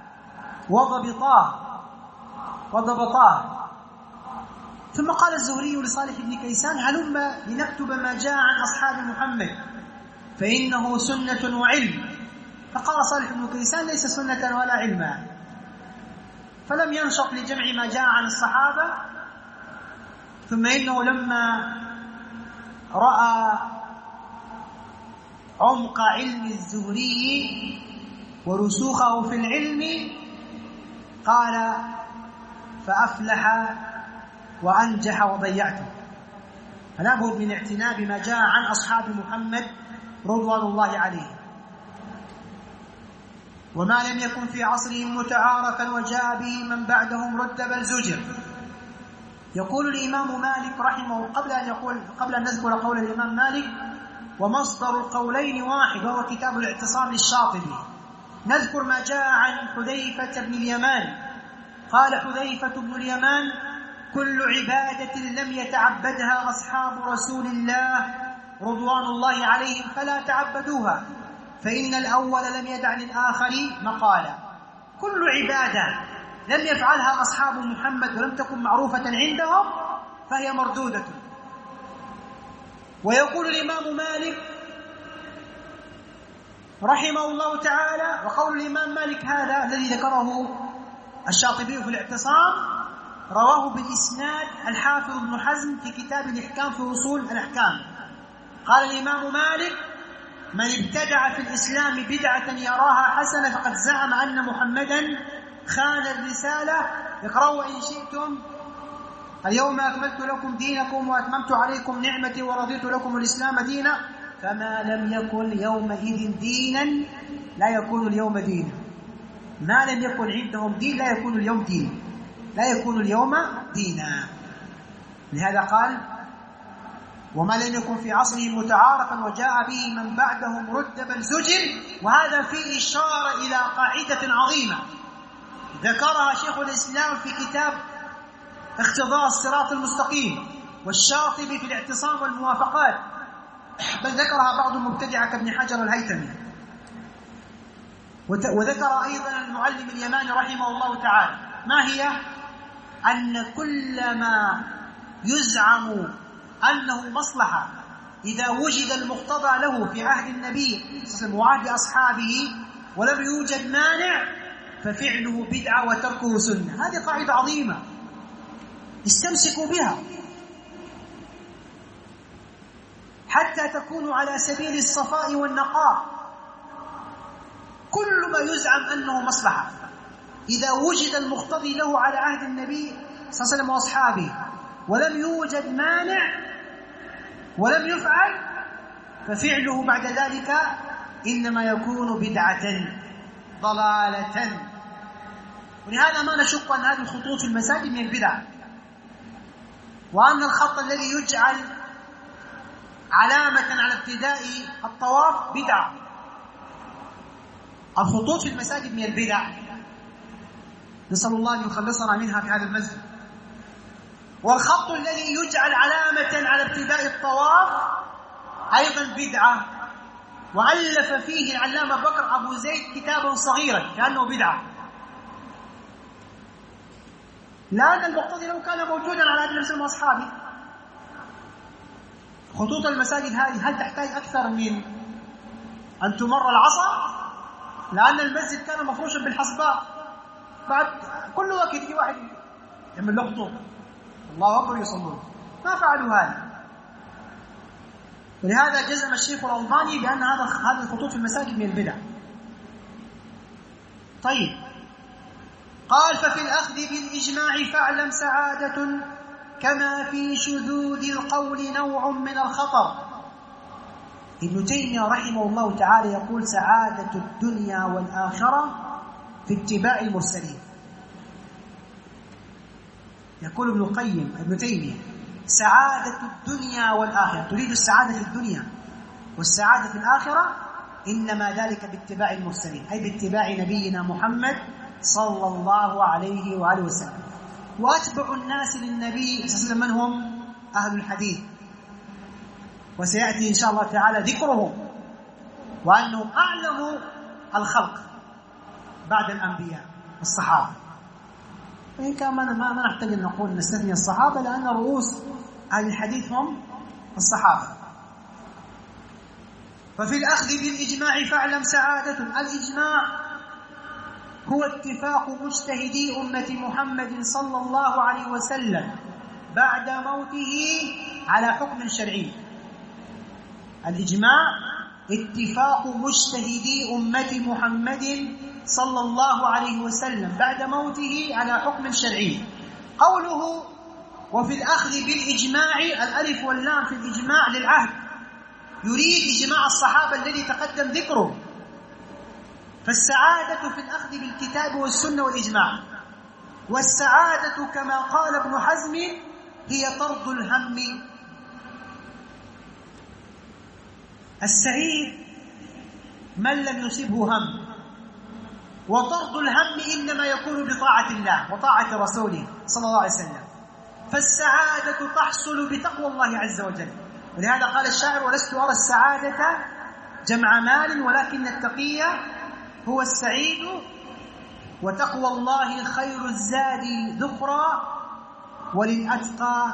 وضبطاه. ثم قال الزهري لصالح بن كيسان: هلم لنكتب ما جاء عن أصحاب محمد فإنه سنة وعلم. فقال صالح بن كيسان: ليس سنة ولا علما. فلم ينشط لجمع ما جاء عن الصحابة. ثم إنه لما رأى عمق علم الزهري ورسوخه في العلم قال: فأفلح وأنجح وضيعته. فلا بد من اعتناء بما جاء عن أصحاب محمد رضوان الله عليه. وما لم يكن في عصرهم متعارفا وجاء به من بعدهم رد بل زجر. يقول الإمام مالك رحمه قبل أن نذكر قول الإمام مالك: ومصدر القولين واحد، وهو كتاب الاعتصام للشاطبي. نذكر ما جاء عن حذيفة بن اليمان. قال حذيفة بن اليمان: كل عبادة لم يتعبدها أصحاب رسول الله رضوان الله عليهم فلا تعبدوها، فإن الأول لم يدع للآخر مقالا. كل عبادة لم يفعلها أصحاب محمد ولم تكن معروفة عندهم فهي مردودة. ويقول الإمام مالك رحمه الله تعالى، وقول الإمام مالك هذا الذي ذكره الشاطبي في الاعتصام رواه بالإسناد الحافظ ابن حزم في كتاب الإحكام في أصول الأحكام. قال الإمام مالك: من ابتدع في الإسلام بدعة يراها حسنة فقد زعم أن محمدا خان الرسالة. اقرأوا إن شئتم: اليوم أكملت لكم دينكم وأتممت عليكم نعمتي ورضيت لكم الإسلام دينا. فما لم يكن يومئذ دينا لا يكون اليوم دينا. ما لم يكن عندهم دين لا يكون اليوم دينا، لا يكون اليوم دينا. لهذا قال: وما لم يكن في عصرهم متعارفا وجاء به من بعدهم رد بل زجر. وهذا فيه إشارة إلى قاعدة عظيمة ذكرها شيخ الإسلام في كتاب اقتضاء الصراط المستقيم، والشاطبي في الاعتصام والموافقات، بل ذكرها بعض المبتدعة كابن حجر الهيثمي. وذكر أيضا المعلم اليماني رحمه الله تعالى. ما هي؟ أن كل ما يزعم أنه مصلحة إذا وجد المقتضى له في عهد النبي صلى الله عليه وسلم وعهد أصحابه ولم يوجد مانع ففعله بدعة وتركه سنة. هذه قاعدة عظيمة استمسكوا بها حتى تكونوا على سبيل الصفاء والنقاء. كل ما يزعم أنه مصلحة إذا وجد المقتضي له على عهد النبي صلى الله عليه وسلم وأصحابه ولم يوجد مانع ولم يفعل ففعله بعد ذلك إنما يكون بدعة ضلالة. ولهذا ما نشك أن هذه الخطوط في المساجد من البدع، وأن الخط الذي يجعل علامة على ابتداء الطواف بدعة. الخطوط في المساجد من البدع، نسأل الله أن يخلصنا منها في هذا المسجد. والخط الذي يجعل علامة على ابتداء الطواف أيضا بدعة، وألف فيه العلامة بكر أبو زيد كتابا صغيرا كأنه بدعة، لأن المقتضي لو كان موجودا على عهد النبي صلى الله عليه وسلم وأصحابه. خطوط المساجد هذه هل تحتاج أكثر من أن تمر العصا؟ لأن المسجد كان مفروشا بالحصباء، بعد كل وقت يجي واحد يعمل له خطوط الله أكبر يصلون. ما فعلوا هذا. ولهذا جزم الشيخ الألباني بأن هذا الخطوط في المساجد من البدع. طيب، قال: ففي الأخذ بالإجماع فاعلم سعادة كما في شذوذ القول نوع من الخطر. ابن تيمية رحمه الله تعالى يقول: سعادة الدنيا والآخرة في اتباع المرسلين. يقول ابن القيم ابن تيمية: سعادة الدنيا والآخرة، تريد السعادة في الدنيا والسعادة في الآخرة، إنما ذلك باتباع المرسلين، أي باتباع نبينا محمد صلى الله عليه وآله وسلم. وأتبع الناس للنبي صلى الله عليه وسلم من هم؟ أهل الحديث، وسيأتي إن شاء الله تعالى ذكرهم، وأنهم أعلم الخلق بعد الأنبياء الصحابة. وإن كان ما نحتاج أن نقول نستثني الصحابة، لأن رؤوس أهل الحديث هم الصحابة. ففي الأخذ بالإجماع فاعلم سعادة. الإجماع هو اتفاق مجتهدي أمة محمد صلى الله عليه وسلم بعد موته على حكم شرعي. الإجماع اتفاق مجتهدي أمة محمد صلى الله عليه وسلم بعد موته على حكم شرعي. قوله وفي الأخذ بالإجماع، الألف واللام في الإجماع للعهد، يريد إجماع الصحابة الذي تقدم ذكره. فالسعادة في الأخذ بالكتاب والسنة والإجماع. والسعادة كما قال ابن حزم هي طرد الهم. السعيد من لم يصبه هم، وطرد الهم إنما يكون بطاعة الله وطاعة رسوله صلى الله عليه وسلم. فالسعادة تحصل بتقوى الله عز وجل. ولهذا قال الشاعر: ولست أرى السعادة جمع مال ولكن التقي هو السعيد وتقوى الله خير الزاد ذخرا وللأتقى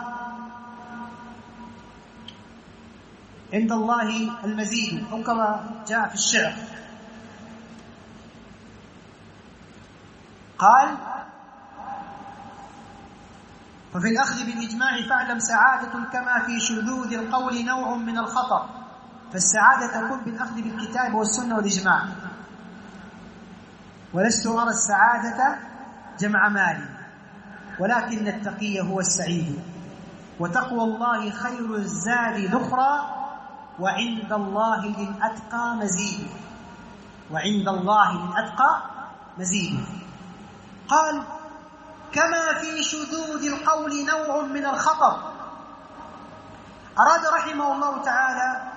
عند الله المزيد، أو كما جاء في الشعر. قال: ففي الأخذ بالإجماع فاعلم سعادة كما في شذوذ القول نوع من الخطر. فالسعادة تكون بالأخذ بالكتاب والسنة والإجماع، ولست أرى السعادة جمع مال، ولكن التقي هو السعيد. وتقوى الله خير الزاد ذخرا، وعند الله للأتقى مزيد. وعند الله للأتقى مزيد. قال: كما في شذوذ القول نوع من الخطر. أراد رحمه الله تعالى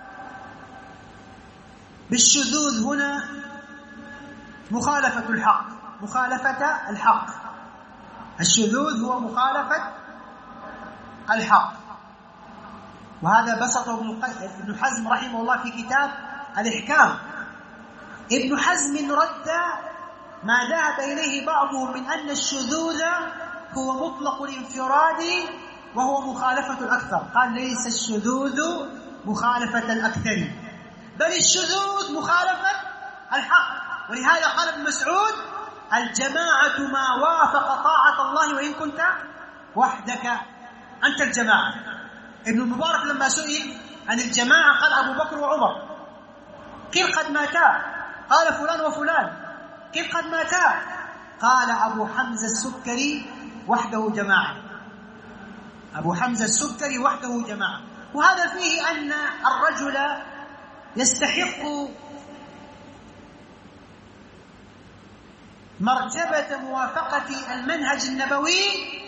بالشذوذ هنا مخالفة الحق. مخالفة الحق، الشذوذ هو مخالفة الحق، وهذا بسطه ابن حزم رحمه الله في كتاب الإحكام. ابن حزم رد ما ذهب إليه بعضهم من أن الشذوذ هو مطلق الانفراد وهو مخالفة الأكثر. قال: ليس الشذوذ مخالفة الأكثر، بل الشذوذ مخالفة الحق. ولهذا قال ابن مسعود: الجماعة ما وافق طاعة الله وإن كنت وحدك، أنت الجماعة. ابن المبارك لما سئل عن الجماعة قال: أبو بكر وعمر. قيل: قد ماتا؟ قال: فلان وفلان. قيل: قد ماتا؟ قال: أبو حمزة السكري وحده جماعة. أبو حمزة السكري وحده جماعة. وهذا فيه أن الرجل يستحق مرتبة موافقة المنهج النبوي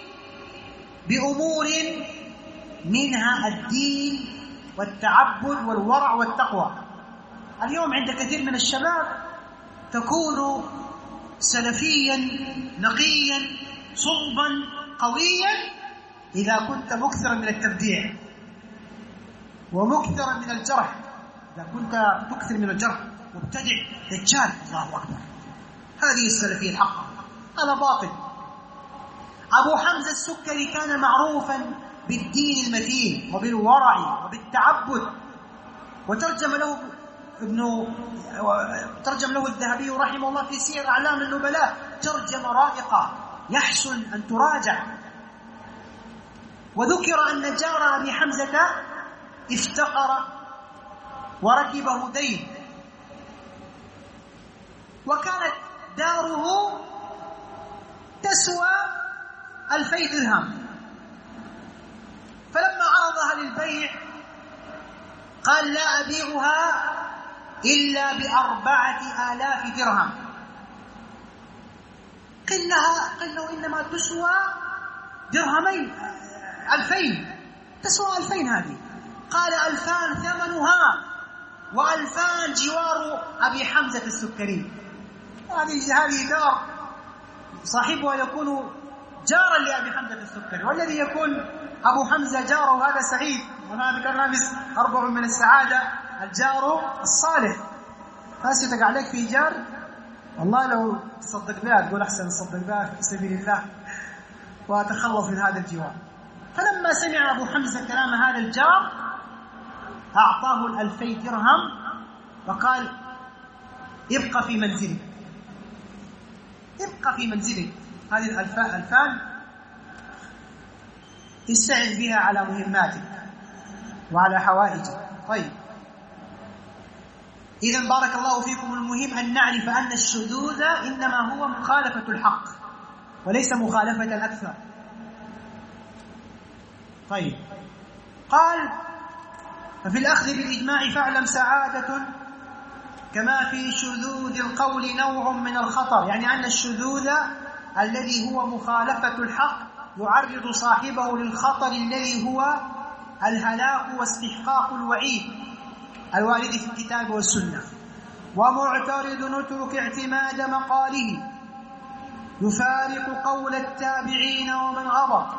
بأمور منها الدين والتعبد والورع والتقوى. اليوم عند كثير من الشباب تكون سلفيا نقيا صلبا قويا إذا كنت مكثرا من التبديع ومكثرا من الجرح. إذا كنت تكثر من الجرح مبتدع دجال، الله أكبر، هذه السلفية الحقة، هذا باطل. أبو حمزة السكري كان معروفا بالدين المتين وبالورع وبالتعبد، وترجم له الذهبي رحمه الله في سير أعلام النبلاء ترجمة رائقة يحسن أن تراجع. وذكر أن جار أبي حمزة افتقر وركبه دين، وكانت داره تسوى 2000 درهم، فلما عرضها للبيع قال: لا أبيعها إلا ب4000 درهم. قل له: إنما تسوى درهمين، 2000 تسوى 2000 هذه. قال: 2000 ثمنها و2000 جوار أبي حمزة السكري. هذه دار صاحبها يكون جارا لأبي حمزة السكري، والذي يكون أبو حمزة جاره هذا سعيد، وهذا كان لابس 4 من السعادة، الجار الصالح. فاسيتك عليك في جار، والله لو تصدق بها تقول أحسن تصدق بها في سبيل الله وأتخلص من هذا الجوار. فلما سمع أبو حمزة كلام هذا الجار أعطاه 2000 درهم وقال: ابقى في منزلك، ابقى في منزلك، هذه 2000 استعن بها على مهماتك وعلى حوائجك. طيب، إذن بارك الله فيكم، المهم أن نعرف أن الشذوذ إنما هو مخالفة الحق وليس مخالفة الأكثر. طيب، قال: ففي الأخذ بالإجماع فاعلم سعادة كما في شذوذ القول نوع من الخطر. يعني أن الشذوذ الذي هو مخالفة الحق يعرض صاحبه للخطر الذي هو الهلاك واستحقاق الوعيد الوارد في الكتاب والسنة. ومعترض نترك اعتماد مقاله يفارق قول التابعين ومن غضب.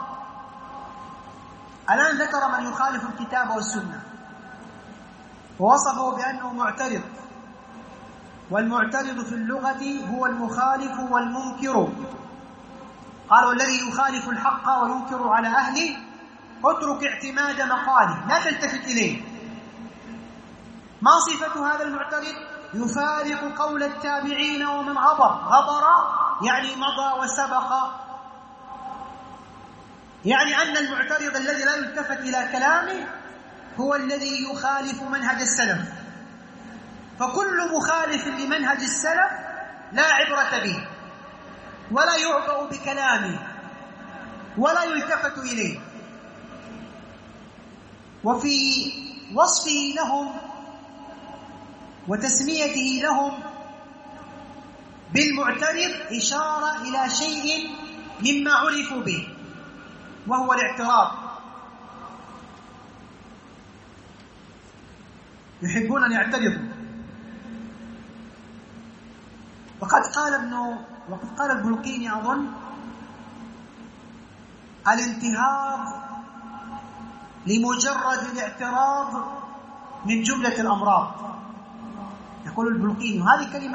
الآن ذكر من يخالف الكتاب والسنة ووصفه بأنه معترض، والمعترض في اللغة هو المخالف والمنكر. قال والذي يخالف الحق وينكر على أهله اترك اعتماد مقاله لا تلتفت إليه. ما صفة هذا المعترض؟ يفارق قول التابعين ومن غبر يعني مضى وسبق، يعني أن المعترض الذي لا يلتفت إلى كلامه هو الذي يخالف منهج السلف. فكل مخالف لمنهج السلف لا عبرة به ولا يعبأ بكلامه ولا يلتفت إليه. وفي وصفه لهم وتسميته لهم بالمعترض إشارة إلى شيء مما عرفوا به وهو الاعتراض. يحبون أن يعترضوا. وقد قال البلقيني أظن الانتهاض لمجرد الاعتراض من جملة الأمراض. يقول البلقيني هذه كلمة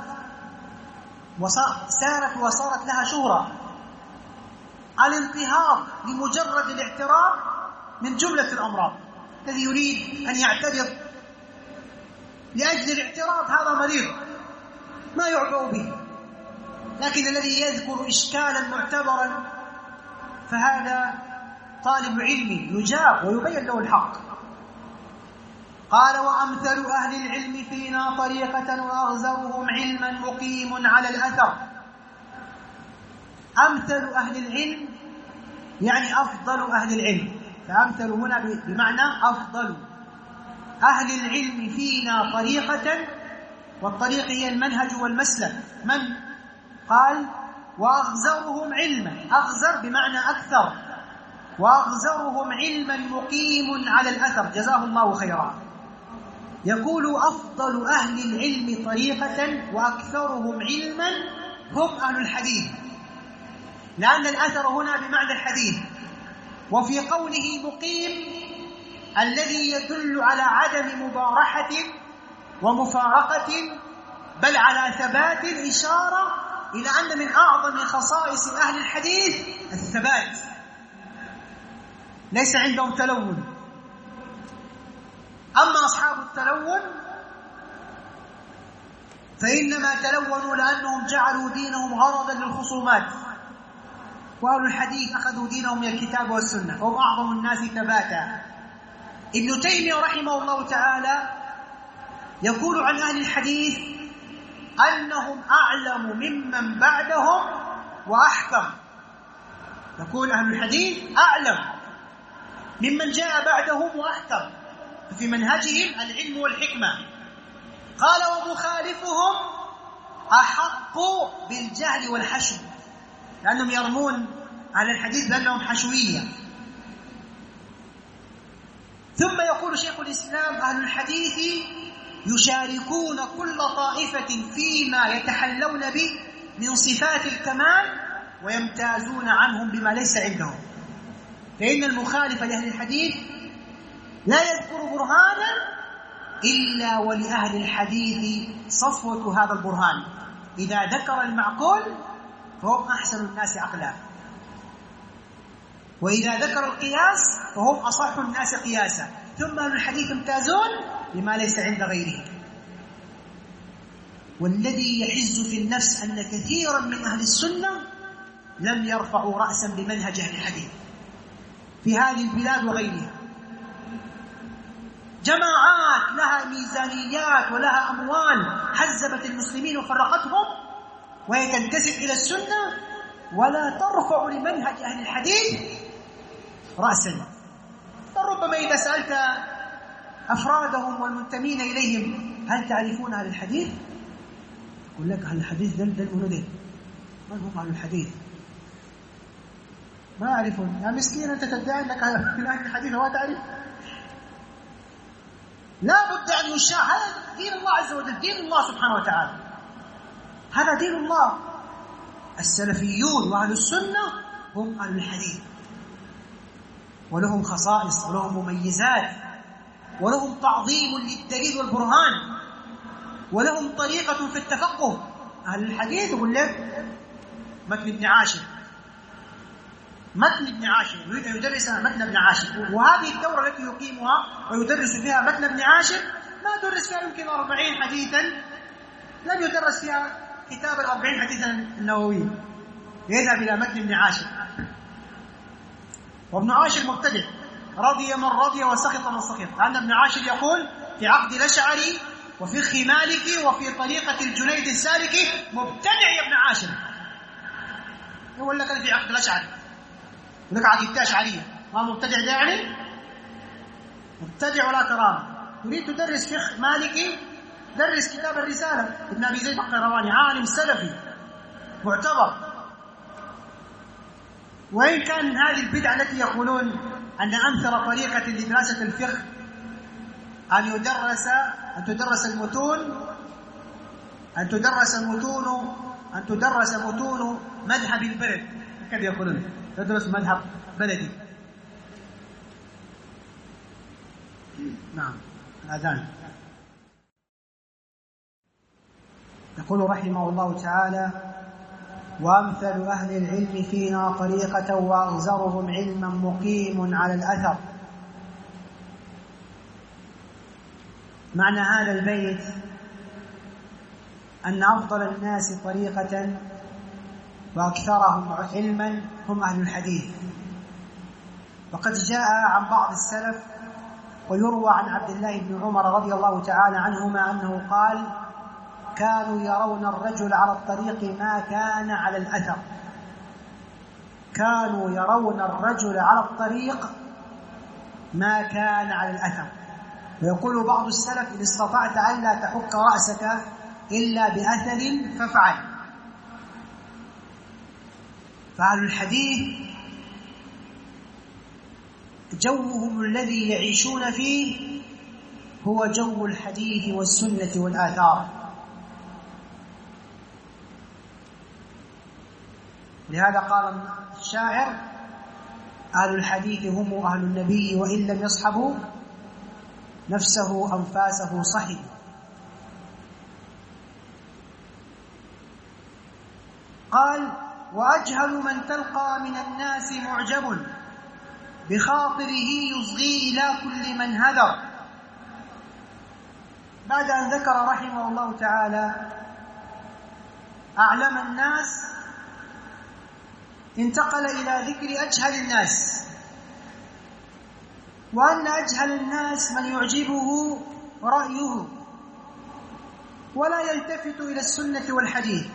سارت وصارت لها شهرة. الانتهاض لمجرد الاعتراض من جملة الأمراض. الذي يريد أن يعترض لأجل الاعتراض هذا مريض ما يعبأ به، لكن الذي يذكر إشكالا معتبرا فهذا طالب علم يجاب ويبين له الحق. قال وأمثل أهل العلم فينا طريقة وأغزرهم علما مقيم على الأثر. أمثل أهل العلم يعني أفضل أهل العلم، فأمثل هنا بمعنى أفضل أهل العلم فينا طريقة، والطريق هي المنهج والمسلك. من قال وأغزرهم علما، أغزر بمعنى أكثر، وأغزرهم علما مقيم على الأثر، جزاه الله خيرا. يقول أفضل أهل العلم طريقة وأكثرهم علما هم أهل الحديث، لأن الأثر هنا بمعنى الحديث. وفي قوله مقيم الذي يدل على عدم مبارحة ومفارقة بل على ثبات، إشارة إلى أن من أعظم خصائص أهل الحديث الثبات، ليس عندهم تلون. أما أصحاب التلون فإنما تلونوا لأنهم جعلوا دينهم غرضا للخصومات، وأهل الحديث أخذوا دينهم من الكتاب والسنة، فهم أعظم الناس ثباتا. ابن تيمية رحمه الله تعالى يقول عن أهل الحديث أنهم أعلم ممن بعدهم وأحكم. يقول أهل الحديث أعلم ممن جاء بعدهم وأحكم، في منهجهم العلم والحكمة. قال ومخالفهم أحق بالجهل والحشو، لأنهم يرمون على الحديث بأنهم حشوية. ثم يقول شيخ الإسلام أهل الحديث يشاركون كل طائفة فيما يتحلون به من صفات الكمال ويمتازون عنهم بما ليس عندهم. فإن المخالف لأهل الحديث لا يذكر برهانا إلا ولأهل الحديث صفوة هذا البرهان. إذا ذكر المعقول فهم أحسن الناس عقلا، وإذا ذكر القياس فهم أصح الناس قياسا. ثم أهل الحديث يمتازون بما ليس عند غيره. والذي يحز في النفس أن كثيرا من أهل السنة لم يرفعوا رأسا بمنهج أهل الحديث في هذه البلاد وغيرها. جماعات لها ميزانيات ولها أموال حزبت المسلمين وفرقتهم، وهي تنتسب إلى السنة ولا ترفع لمنهج أهل الحديث رأسا. فربما إذا سألت أفرادهم والمنتمين إليهم هل تعرفون أهل الحديث؟ يقول لك أهل الحديث دل أولئك. من هم أهل الحديث؟ ما يعرفون. يا مسكين أنت تدعي أنك أهل الحديث وما تعرف. لا بد أن يشاع. هذا دين الله عز وجل، دين الله سبحانه وتعالى، هذا دين الله. السلفيون وأهل السنة هم أهل الحديث، ولهم خصائص ولهم مميزات ولهم تعظيم للدليل والبرهان. ولهم طريقة في التفقه. أهل الحديث يقول لك متن ابن عاشر، متن ابن عاشر، يريد أن يدرس متن ابن عاشر، وهذه الدورة التي يقيمها ويدرس فيها متن ابن عاشر ما درس فيها يمكن 40 حديثا، لم يدرس فيها كتاب 40 حديثا النووي، يذهب إلى متن ابن عاشر. وابن عاشر مبتدع، رضي من رضي وسخط من سخط، لأن ابن عاشر يقول في عقد الأشعري وفي فقه مالكي وفي طريقة الجنيد السالكي مبتدع يا ابن عاشر. يقول لك أنا في عقد الأشعري، لك عقيدة أشعرية، ما مبتدع ده يعني مبتدع ولا كرامة. تريد تدرس فقه مالكي، درس كتاب الرسالة ابن أبي زيد القيرواني، عالم سلفي معتبر. وإن كان هذه البدعة التي يقولون أن أمثل طريقة لدراسة الفقه أن تدرس متون مذهب البلد، كيف يقولون تدرس مذهب بلدي. نعم. الأذان. يقول رحمه الله تعالى: وأمثل أهل العلم فينا طريقة وأغزرهم علما مقيم على الأثر. معنى هذا البيت أن أفضل الناس طريقة وأكثرهم علما هم أهل الحديث. وقد جاء عن بعض السلف ويروى عن عبد الله بن عمر رضي الله تعالى عنهما أنه قال: كانوا يرون الرجل على الطريق ما كان على الأثر. كانوا يرون الرجل على الطريق ما كان على الأثر. ويقول بعض السلف: إن استطعت ألا تحك رأسك إلا بأثر فافعل. فأهل الحديث جوهم الذي يعيشون فيه هو جو الحديث والسنة والآثار. لهذا قال الشاعر: أهل الحديث هم أهل النبي وإن لم يصحبوا نفسه أنفاسه صحب. قال: وأجهل من تلقى من الناس معجب بخاطره يصغي إلى كل من هذر. بعد أن ذكر رحمه الله تعالى أعلم الناس انتقل إلى ذكر أجهل الناس، وأن أجهل الناس من يعجبه رأيه ولا يلتفت إلى السنة والحديث.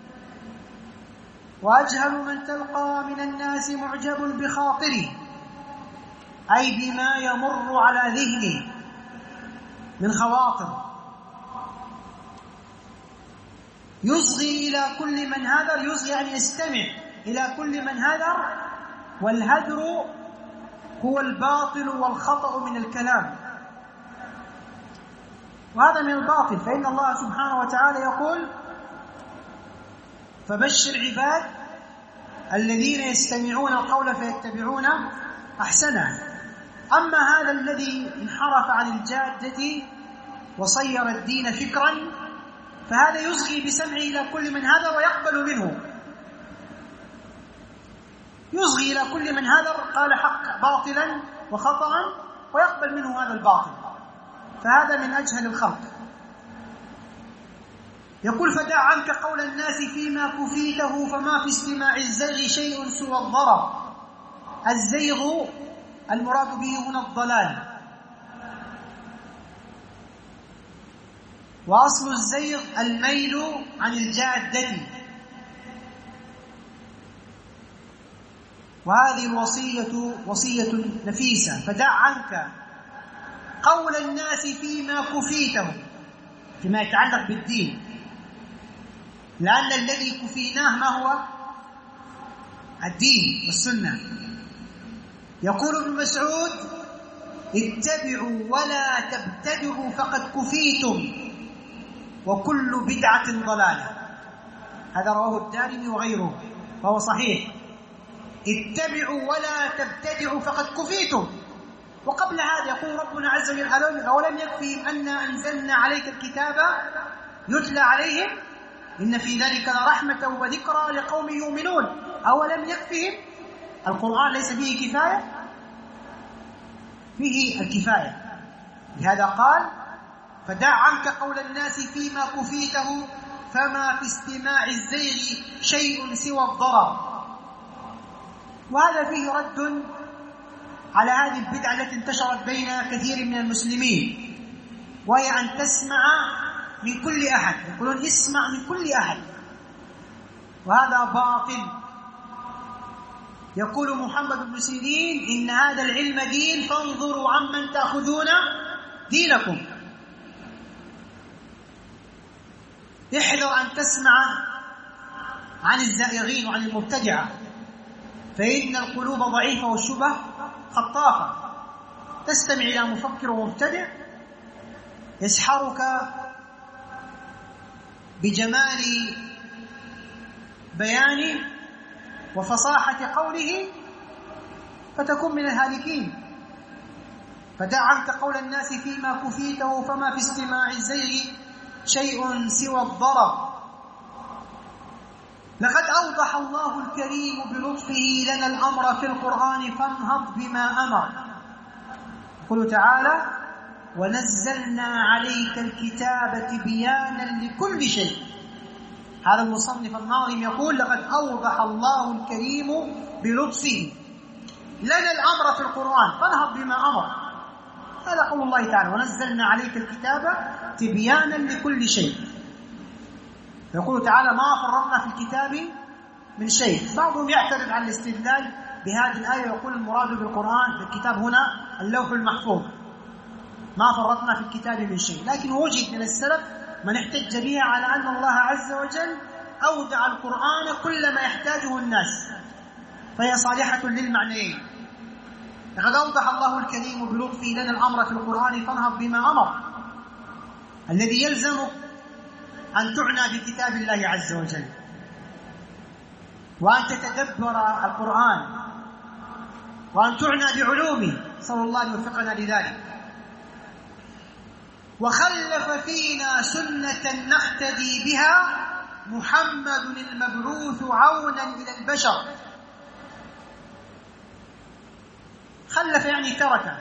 وأجهل من تلقى من الناس معجب بخاطره، أي بما يمر على ذهنه من خواطر، يصغي إلى كل من هذر. يصغي يعني يستمع إلى كل من هذر، والهدر هو الباطل والخطأ من الكلام، وهذا من الباطل. فإن الله سبحانه وتعالى يقول: فبشر عباد الذين يستمعون القول فيتبعون أحسنه. أما هذا الذي انحرف عن الجادة وصير الدين فكرا فهذا يصغي بسمعه إلى كل من هذا ويقبل منه، يصغي إلى كل من هذا قال حق باطلا وخطأ ويقبل منه هذا الباطل، فهذا من أجهل الخلق. يقول: فدع عنك قول الناس فيما كفيته فما في استماع الزيغ شيء سوى الضرر. الزيغ المراد به هنا الضلال، وأصل الزيغ الميل عن الجادة. وهذه الوصية وصية نفيسة: فدع عنك قول الناس فيما كفيته، فيما يتعلق بالدين، لأن الذي كفيناه ما هو؟ الدين والسنة. يقول ابن مسعود: اتبعوا ولا تبتدعوا فقد كفيتم وكل بدعة ضلالة. هذا رواه الدارمي وغيره فهو صحيح. اتبعوا ولا تبتدعوا فقد كفيتم. وقبل هذا يقول ربنا عز وجل: أولم يكفي أن أنزلنا عليك الكتاب يتلى عليهم إن في ذلك لرحمة وذكرى لقوم يؤمنون أولم يكفهم. القرآن ليس فيه كفاية؟ فيه الكفاية. لهذا قال فدع عنك قول الناس فيما كفيته فما في استماع الزيغ شيء سوى الضرر. وهذا فيه رد على هذه البدعة التي انتشرت بين كثير من المسلمين، وهي أن تسمع من كل أحد، يقولون اسمع من كل أحد، وهذا باطل. يقول محمد بن سيرين إن هذا العلم دين فانظروا عمن تأخذون دينكم. احذر أن تسمع عن الزائغين وعن المبتدعة، فإن القلوب ضعيفة والشبه خطافة. تستمع إلى مفكر ومبتدع يسحرك بجمال بيانه وفصاحة قوله فتكون من الهالكين. فدع عنك قول الناس فيما كفيته فما في استماع الزيغ شيء سوى الضرر. لقد أوضح الله الكريم بلطفه لنا الأمر في القرآن فانهض بما أمر. يقول تعالى ونزلنا عليك الكتاب تبيانا لكل شيء. هذا المصنف الناظم يقول لقد أوضح الله الكريم بلطفه لنا الأمر في القرآن فانهض بما أمر. هذا قول الله تعالى ونزلنا عليك الكتاب تبيانا لكل شيء. يقول تعالى ما فرطنا في الكتاب من شيء. بعضهم يعترض على الاستدلال بهذه الآية ويقول المراد بالقرآن بالكتاب هنا اللوح المحفوظ، ما فرطنا في الكتاب من شيء. لكن وجد من السلف من احتج بها على أن الله عز وجل أودع القرآن كل ما يحتاجه الناس، فهي صالحة للمعنيين. لقد أوضح الله الكريم بلطفه لنا الأمر في القرآن فانهض بما أمر. الذي يلزم أن تعنى بكتاب الله عز وجل وأن تتدبر القرآن وأن تعنى بعلومه، صلى الله أن يوفقنا لذلك. وخلف فينا سنة نهتدي بها محمد المبعوث عونا إلى البشر. خلف يعني ترك.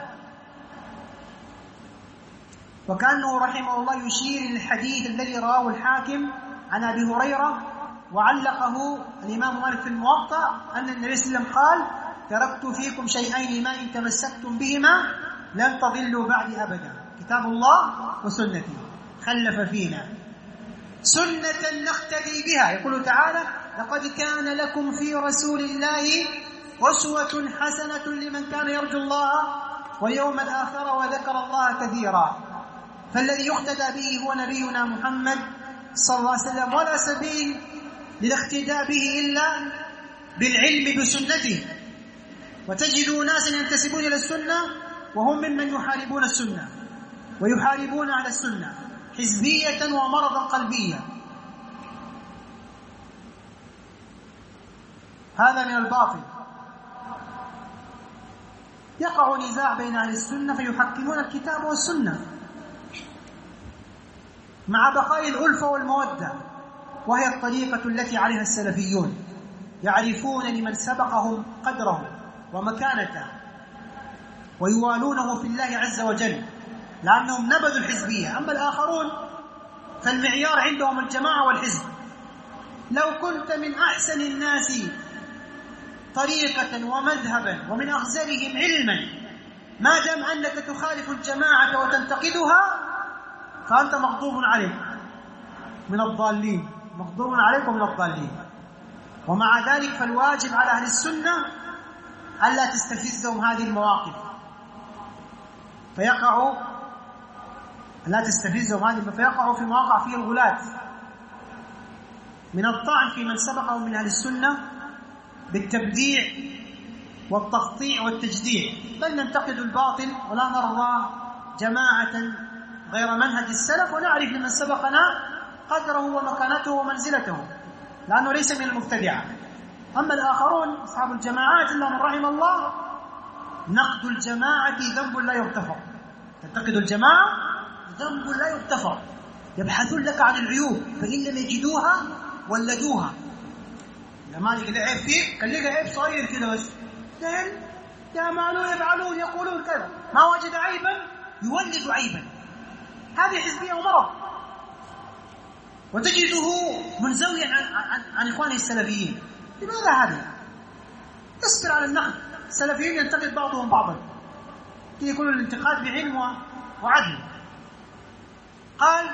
وكأنه رحمه الله يشير للحديث الذي رواه الحاكم عن أبي هريرة وعلقه الإمام مالك في الموطأ أن النبي صلى الله عليه وسلم قال تركت فيكم شيئين ما إن تمسكتم بهما لن تضلوا بعد أبدا، كتاب الله وسنتي. خلف فينا سنة نقتدي بها. يقول تعالى لقد كان لكم في رسول الله أسوة حسنة لمن كان يرجو الله واليوم الآخر وذكر الله كثيرا. فالذي يقتدى به هو نبينا محمد صلى الله عليه وسلم، ولا سبيل للاقتداء به إلا بالعلم بسنته. وتجد ناسا ينتسبون إلى السنة وهم ممن يحاربون السنة ويحاربون على السنة حزبية ومرضا قلبيا. هذا من الباطل. يقع نزاع بين أهل السنة فيحكمون الكتاب والسنة مع بقاء الألفة والمودة، وهي الطريقة التي عليها السلفيون. يعرفون لمن سبقهم قدره ومكانته ويوالونه في الله عز وجل لأنهم نبذوا الحزبية. أما الآخرون فالمعيار عندهم الجماعة والحزب. لو كنت من أحسن الناس طريقة ومذهبا ومن أغزلهم علما ما دام أنك تخالف الجماعة وتنتقدها فأنت مغضوب عليك من الضالين، مغضوب عليك من الضالين. ومع ذلك فالواجب على أهل السنة ألا تستفزهم هذه المواقف فيقعوا في مواقع فيه الغلاة من الطعن في من سبقهم من أهل السنة بالتبديع والتقطيع والتجديع. بل ننتقد الباطل ولا نرضى جماعة غير منهج السلف، ونعرف لمن سبقنا قدره ومكانته ومنزلته لأنه ليس من المبتدعة. أما الآخرون أصحاب الجماعات إلا من رحم الله نقد الجماعة ذنب لا يغتفر. تنتقد الجماعة ذنب لا يغتفر، يبحثون لك عن العيوب، فإن لم يجدوها ولدوها. لما لقى العيب فيك كان لقى عيب صغير كده بس، يعملون يفعلون يقولون كذا، ما وجد عيبا يولد عيبا. هذه حزبية ومرض، وتجده منزويا عن إخوانه السلفيين. لماذا هذا؟ يصبر على النقد. السلفيين ينتقد بعضهم بعضا، يكون الانتقاد بعلم وعدل. قال: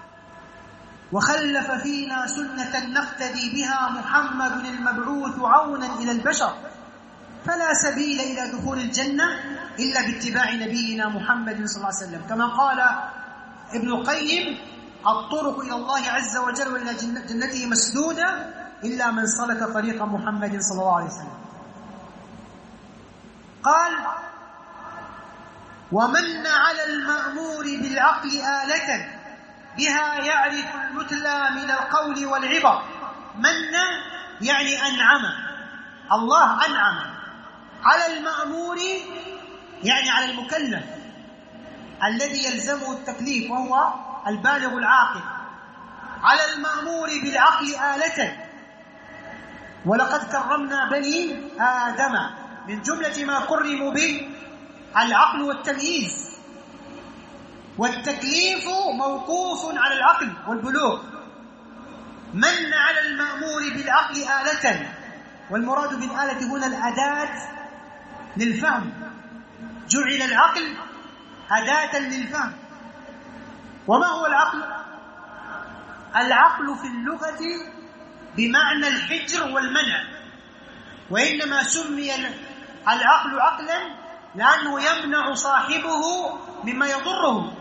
وخلف فينا سنة نقتدي بها محمد المبعوث عونا إلى البشر، فلا سبيل إلى دخول الجنة إلا باتباع نبينا محمد صلى الله عليه وسلم. كما قال ابن القيم: الطرق إلى الله عز وجل وإلى جنته مسدودة إلا من سلك طريق محمد صلى الله عليه وسلم. قال: ومن على المأمور بالعقل آلة بها يعرف المثلى من القول والعبر. من يعني أنعم، الله أنعم على المأمور، يعني على المكلف الذي يلزمه التكليف وهو البالغ العاقل، على المأمور بالعقل آلة. ولقد كرمنا بني آدم، من جملة ما كرموا به العقل والتمييز، والتكليف موقوف على العقل والبلوغ. من على المأمور بالعقل آلة، والمراد بالآلة هنا الأداة للفهم، جعل العقل أداة للفهم. وما هو العقل؟ العقل في اللغة بمعنى الحجر والمنع، وإنما سمي العقل عقلا لأنه يمنع صاحبه مما يضره.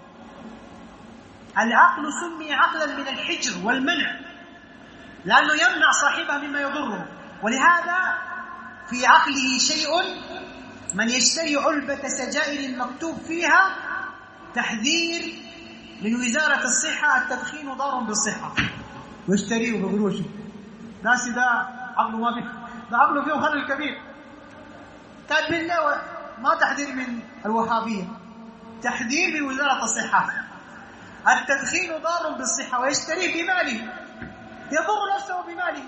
العقل سمي عقلا من الحجر والمنع لأنه يمنع صاحبه مما يضره. ولهذا في عقله شيء، من يشتري علبة سجائر مكتوب فيها تحذير من وزارة الصحة: التدخين ضار بالصحة، ويشتريه بقروش. ناس ده عقله ما فيه، ده عقله فيه خلل كبير. كاتب لنا ما تحذير من الوهابية، تحذير من وزارة الصحة: التدخين ضار بالصحة، ويشتريه بماله، يضر نفسه بماله.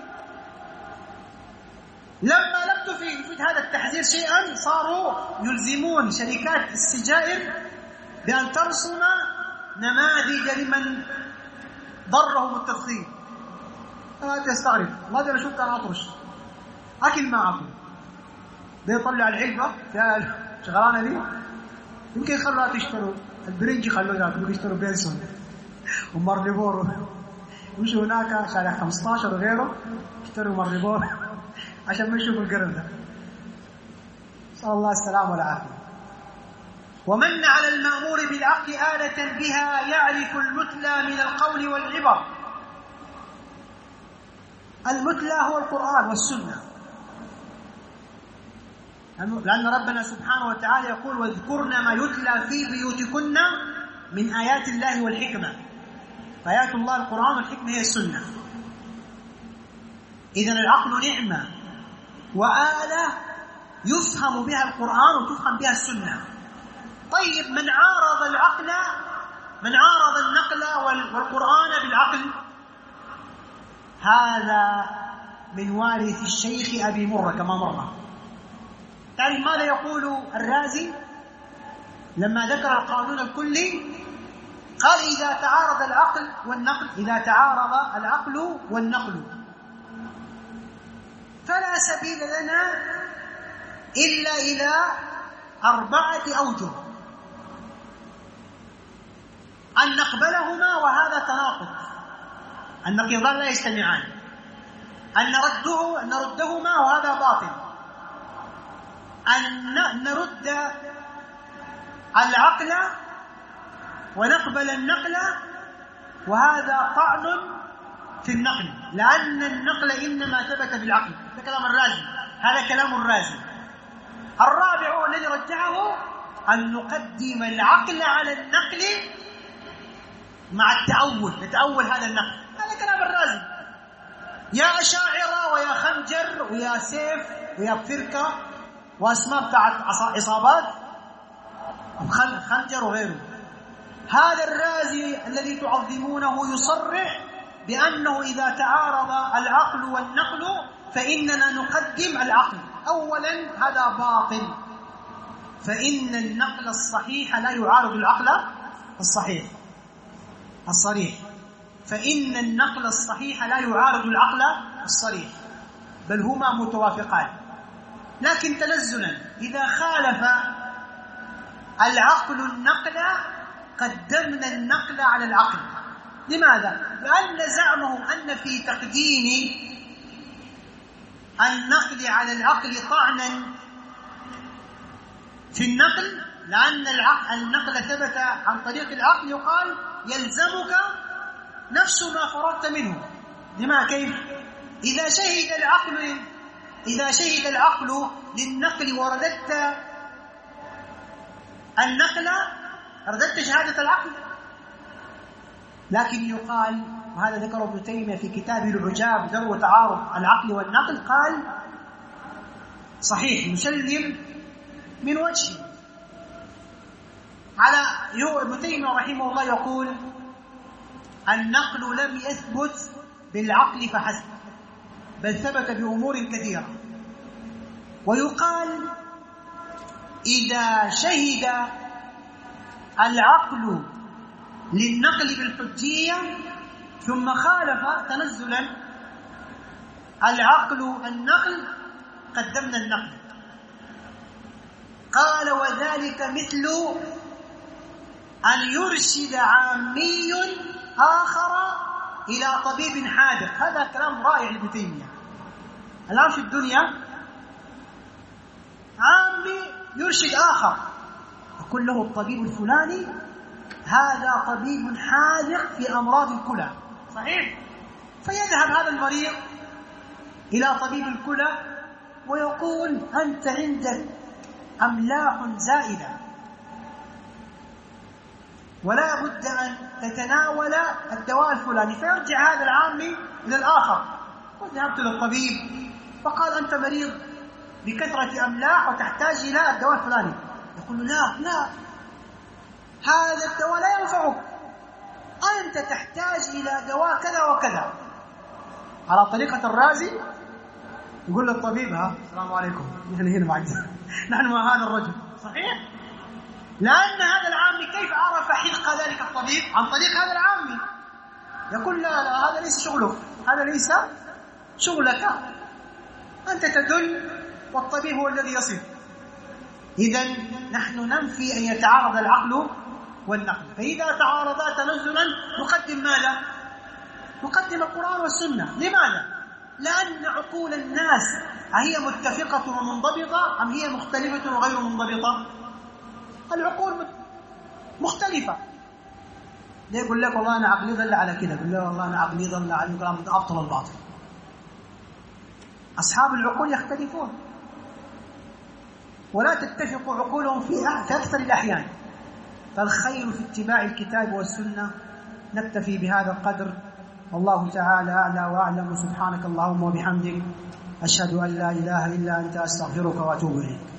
لما لم تفيد هذا التحذير شيئا، صاروا يلزمون شركات السجائر بأن ترسم نماذج لمن ضرهم التدخين. أنا تستغرب، ما أنا شفت أنا أطرش أكل ما أكل، بيطلع العلبة فيها شغلانة دي، يمكن يخلوها تشتروا البرنجي، خلوها يشتروا بينسون ومارليبورو، يمشوا هناك شارع 15 وغيره يشتروا مارليبورو عشان ما يشوفوا القرن ده. صلى الله السلام والعافية. ومن على المأمور بالعقل آلة بها يعرف المثلى من القول والعبر. المثلى هو القرآن والسنة، لأن ربنا سبحانه وتعالى يقول: واذكرن ما يتلى في بيوتكن من آيات الله والحكمة. فآيات الله القرآن، والحكمة هي السنة. إذن العقل نعمة وآلة يفهم بها القرآن وتفهم بها السنة. طيب، من عارض العقل، من عارض النقل والقرآن بالعقل، هذا من وارث الشيخ أبي مرة كما مر. تعرف ماذا يقول الرازي لما ذكر القانون الكلي؟ قال: إذا تعارض العقل والنقل، إذا تعارض العقل والنقل فلا سبيل لنا إلا إلى 4 أوجه: أن نقبلهما وهذا تناقض، النقيضان لا يجتمعان، أن نردهما وهذا باطل، أن نرد العقل ونقبل النقل وهذا طعن في النقل، لأن النقل إنما ثبت بالعقل. هذا كلام الرازي، هذا كلام الرازي. الرابع الذي رجحه: أن نقدم العقل على النقل مع التأول، نتأول هذا النقل. هذا كلام الرازي. يا أشاعرة ويا خنجر ويا سيف ويا فرقة وأسماء بتاعت عصابات، خنجر وغيره، هذا الرازي الذي تعظمونه يصرح بأنه إذا تعارض العقل والنقل فإننا نقدم العقل. أولا هذا باطل، فإن النقل الصحيح لا يعارض العقل الصريح، فإن النقل الصحيح لا يعارض العقل الصريح، بل هما متوافقان. لكن تنزلا إذا خالف العقل النقل قدمنا النقل على العقل. لماذا؟ لأن زعمهم أن في تقديم النقل على العقل طعنا في النقل، لأن النقل ثبت عن طريق العقل، يقال يلزمك نفس ما فرضت منه. لما كيف؟ إذا شهد العقل للنقل ورددت النقل رددت شهادة العقل. لكن يقال، وهذا ذكره ابن تيمية في كتابه العجاب درء وتعارض العقل والنقل، قال صحيح مسلم من وجهه. ابن تيمية رحمه الله يقول النقل لم يثبت بالعقل فحسب، بل ثبت بأمور كثيرة. ويقال إذا شهد العقل للنقل بالحجية ثم خالف تنزلا العقل النقل قدمنا النقل. قال وذلك مثل أن يرشد عامي آخر إلى طبيب حاذق. هذا كلام رائع لابن تيمية. الآن في الدنيا عامي يرشد آخر، يقول له الطبيب الفلاني هذا طبيب حاذق في أمراض الكلى، صحيح؟ فيذهب هذا المريض إلى طبيب الكلى ويقول أنت عندك أملاح زائدة ولا بد أن تتناول الدواء الفلاني. فيرجع هذا العامي إلى الآخر، وذهبت للطبيب فقال أنت مريض بكثرة أملاح وتحتاج إلى الدواء الفلاني. يقول لا هذا الدواء لا ينفعك، أنت تحتاج إلى دواء كذا وكذا. على طريقة الرازي يقول للطبيب السلام عليكم نحن هنا نحن مع هذا الرجل، صحيح؟ لأن هذا العامي كيف عرف حذق ذلك الطبيب؟ عن طريق هذا العامي. يقول لا هذا ليس شغلك، هذا ليس شغلك، أنت تدل والطبيب هو الذي يصف. إذن نحن ننفي أن يتعارض العقل والنقل. فإذا تعارضا تنزلا نقدم ماذا؟ نقدم القرآن والسنة. لماذا؟ لأن عقول الناس هي متفقة ومنضبطة أم هي مختلفة وغير منضبطة؟ العقول مختلفة. ليه يقول لك والله أنا عقلي ضل على كذا، يقول له والله أنا عقلي ضل على كلام أبطل الباطل. أصحاب العقول يختلفون ولا تتفق عقولهم في أكثر الأحيان. فالخير في اتباع الكتاب والسنة. نكتفي بهذا القدر، والله تعالى أعلى وأعلم. سبحانك اللهم وبحمدك أشهد أن لا إله إلا أنت أستغفرك وأتوب إليك.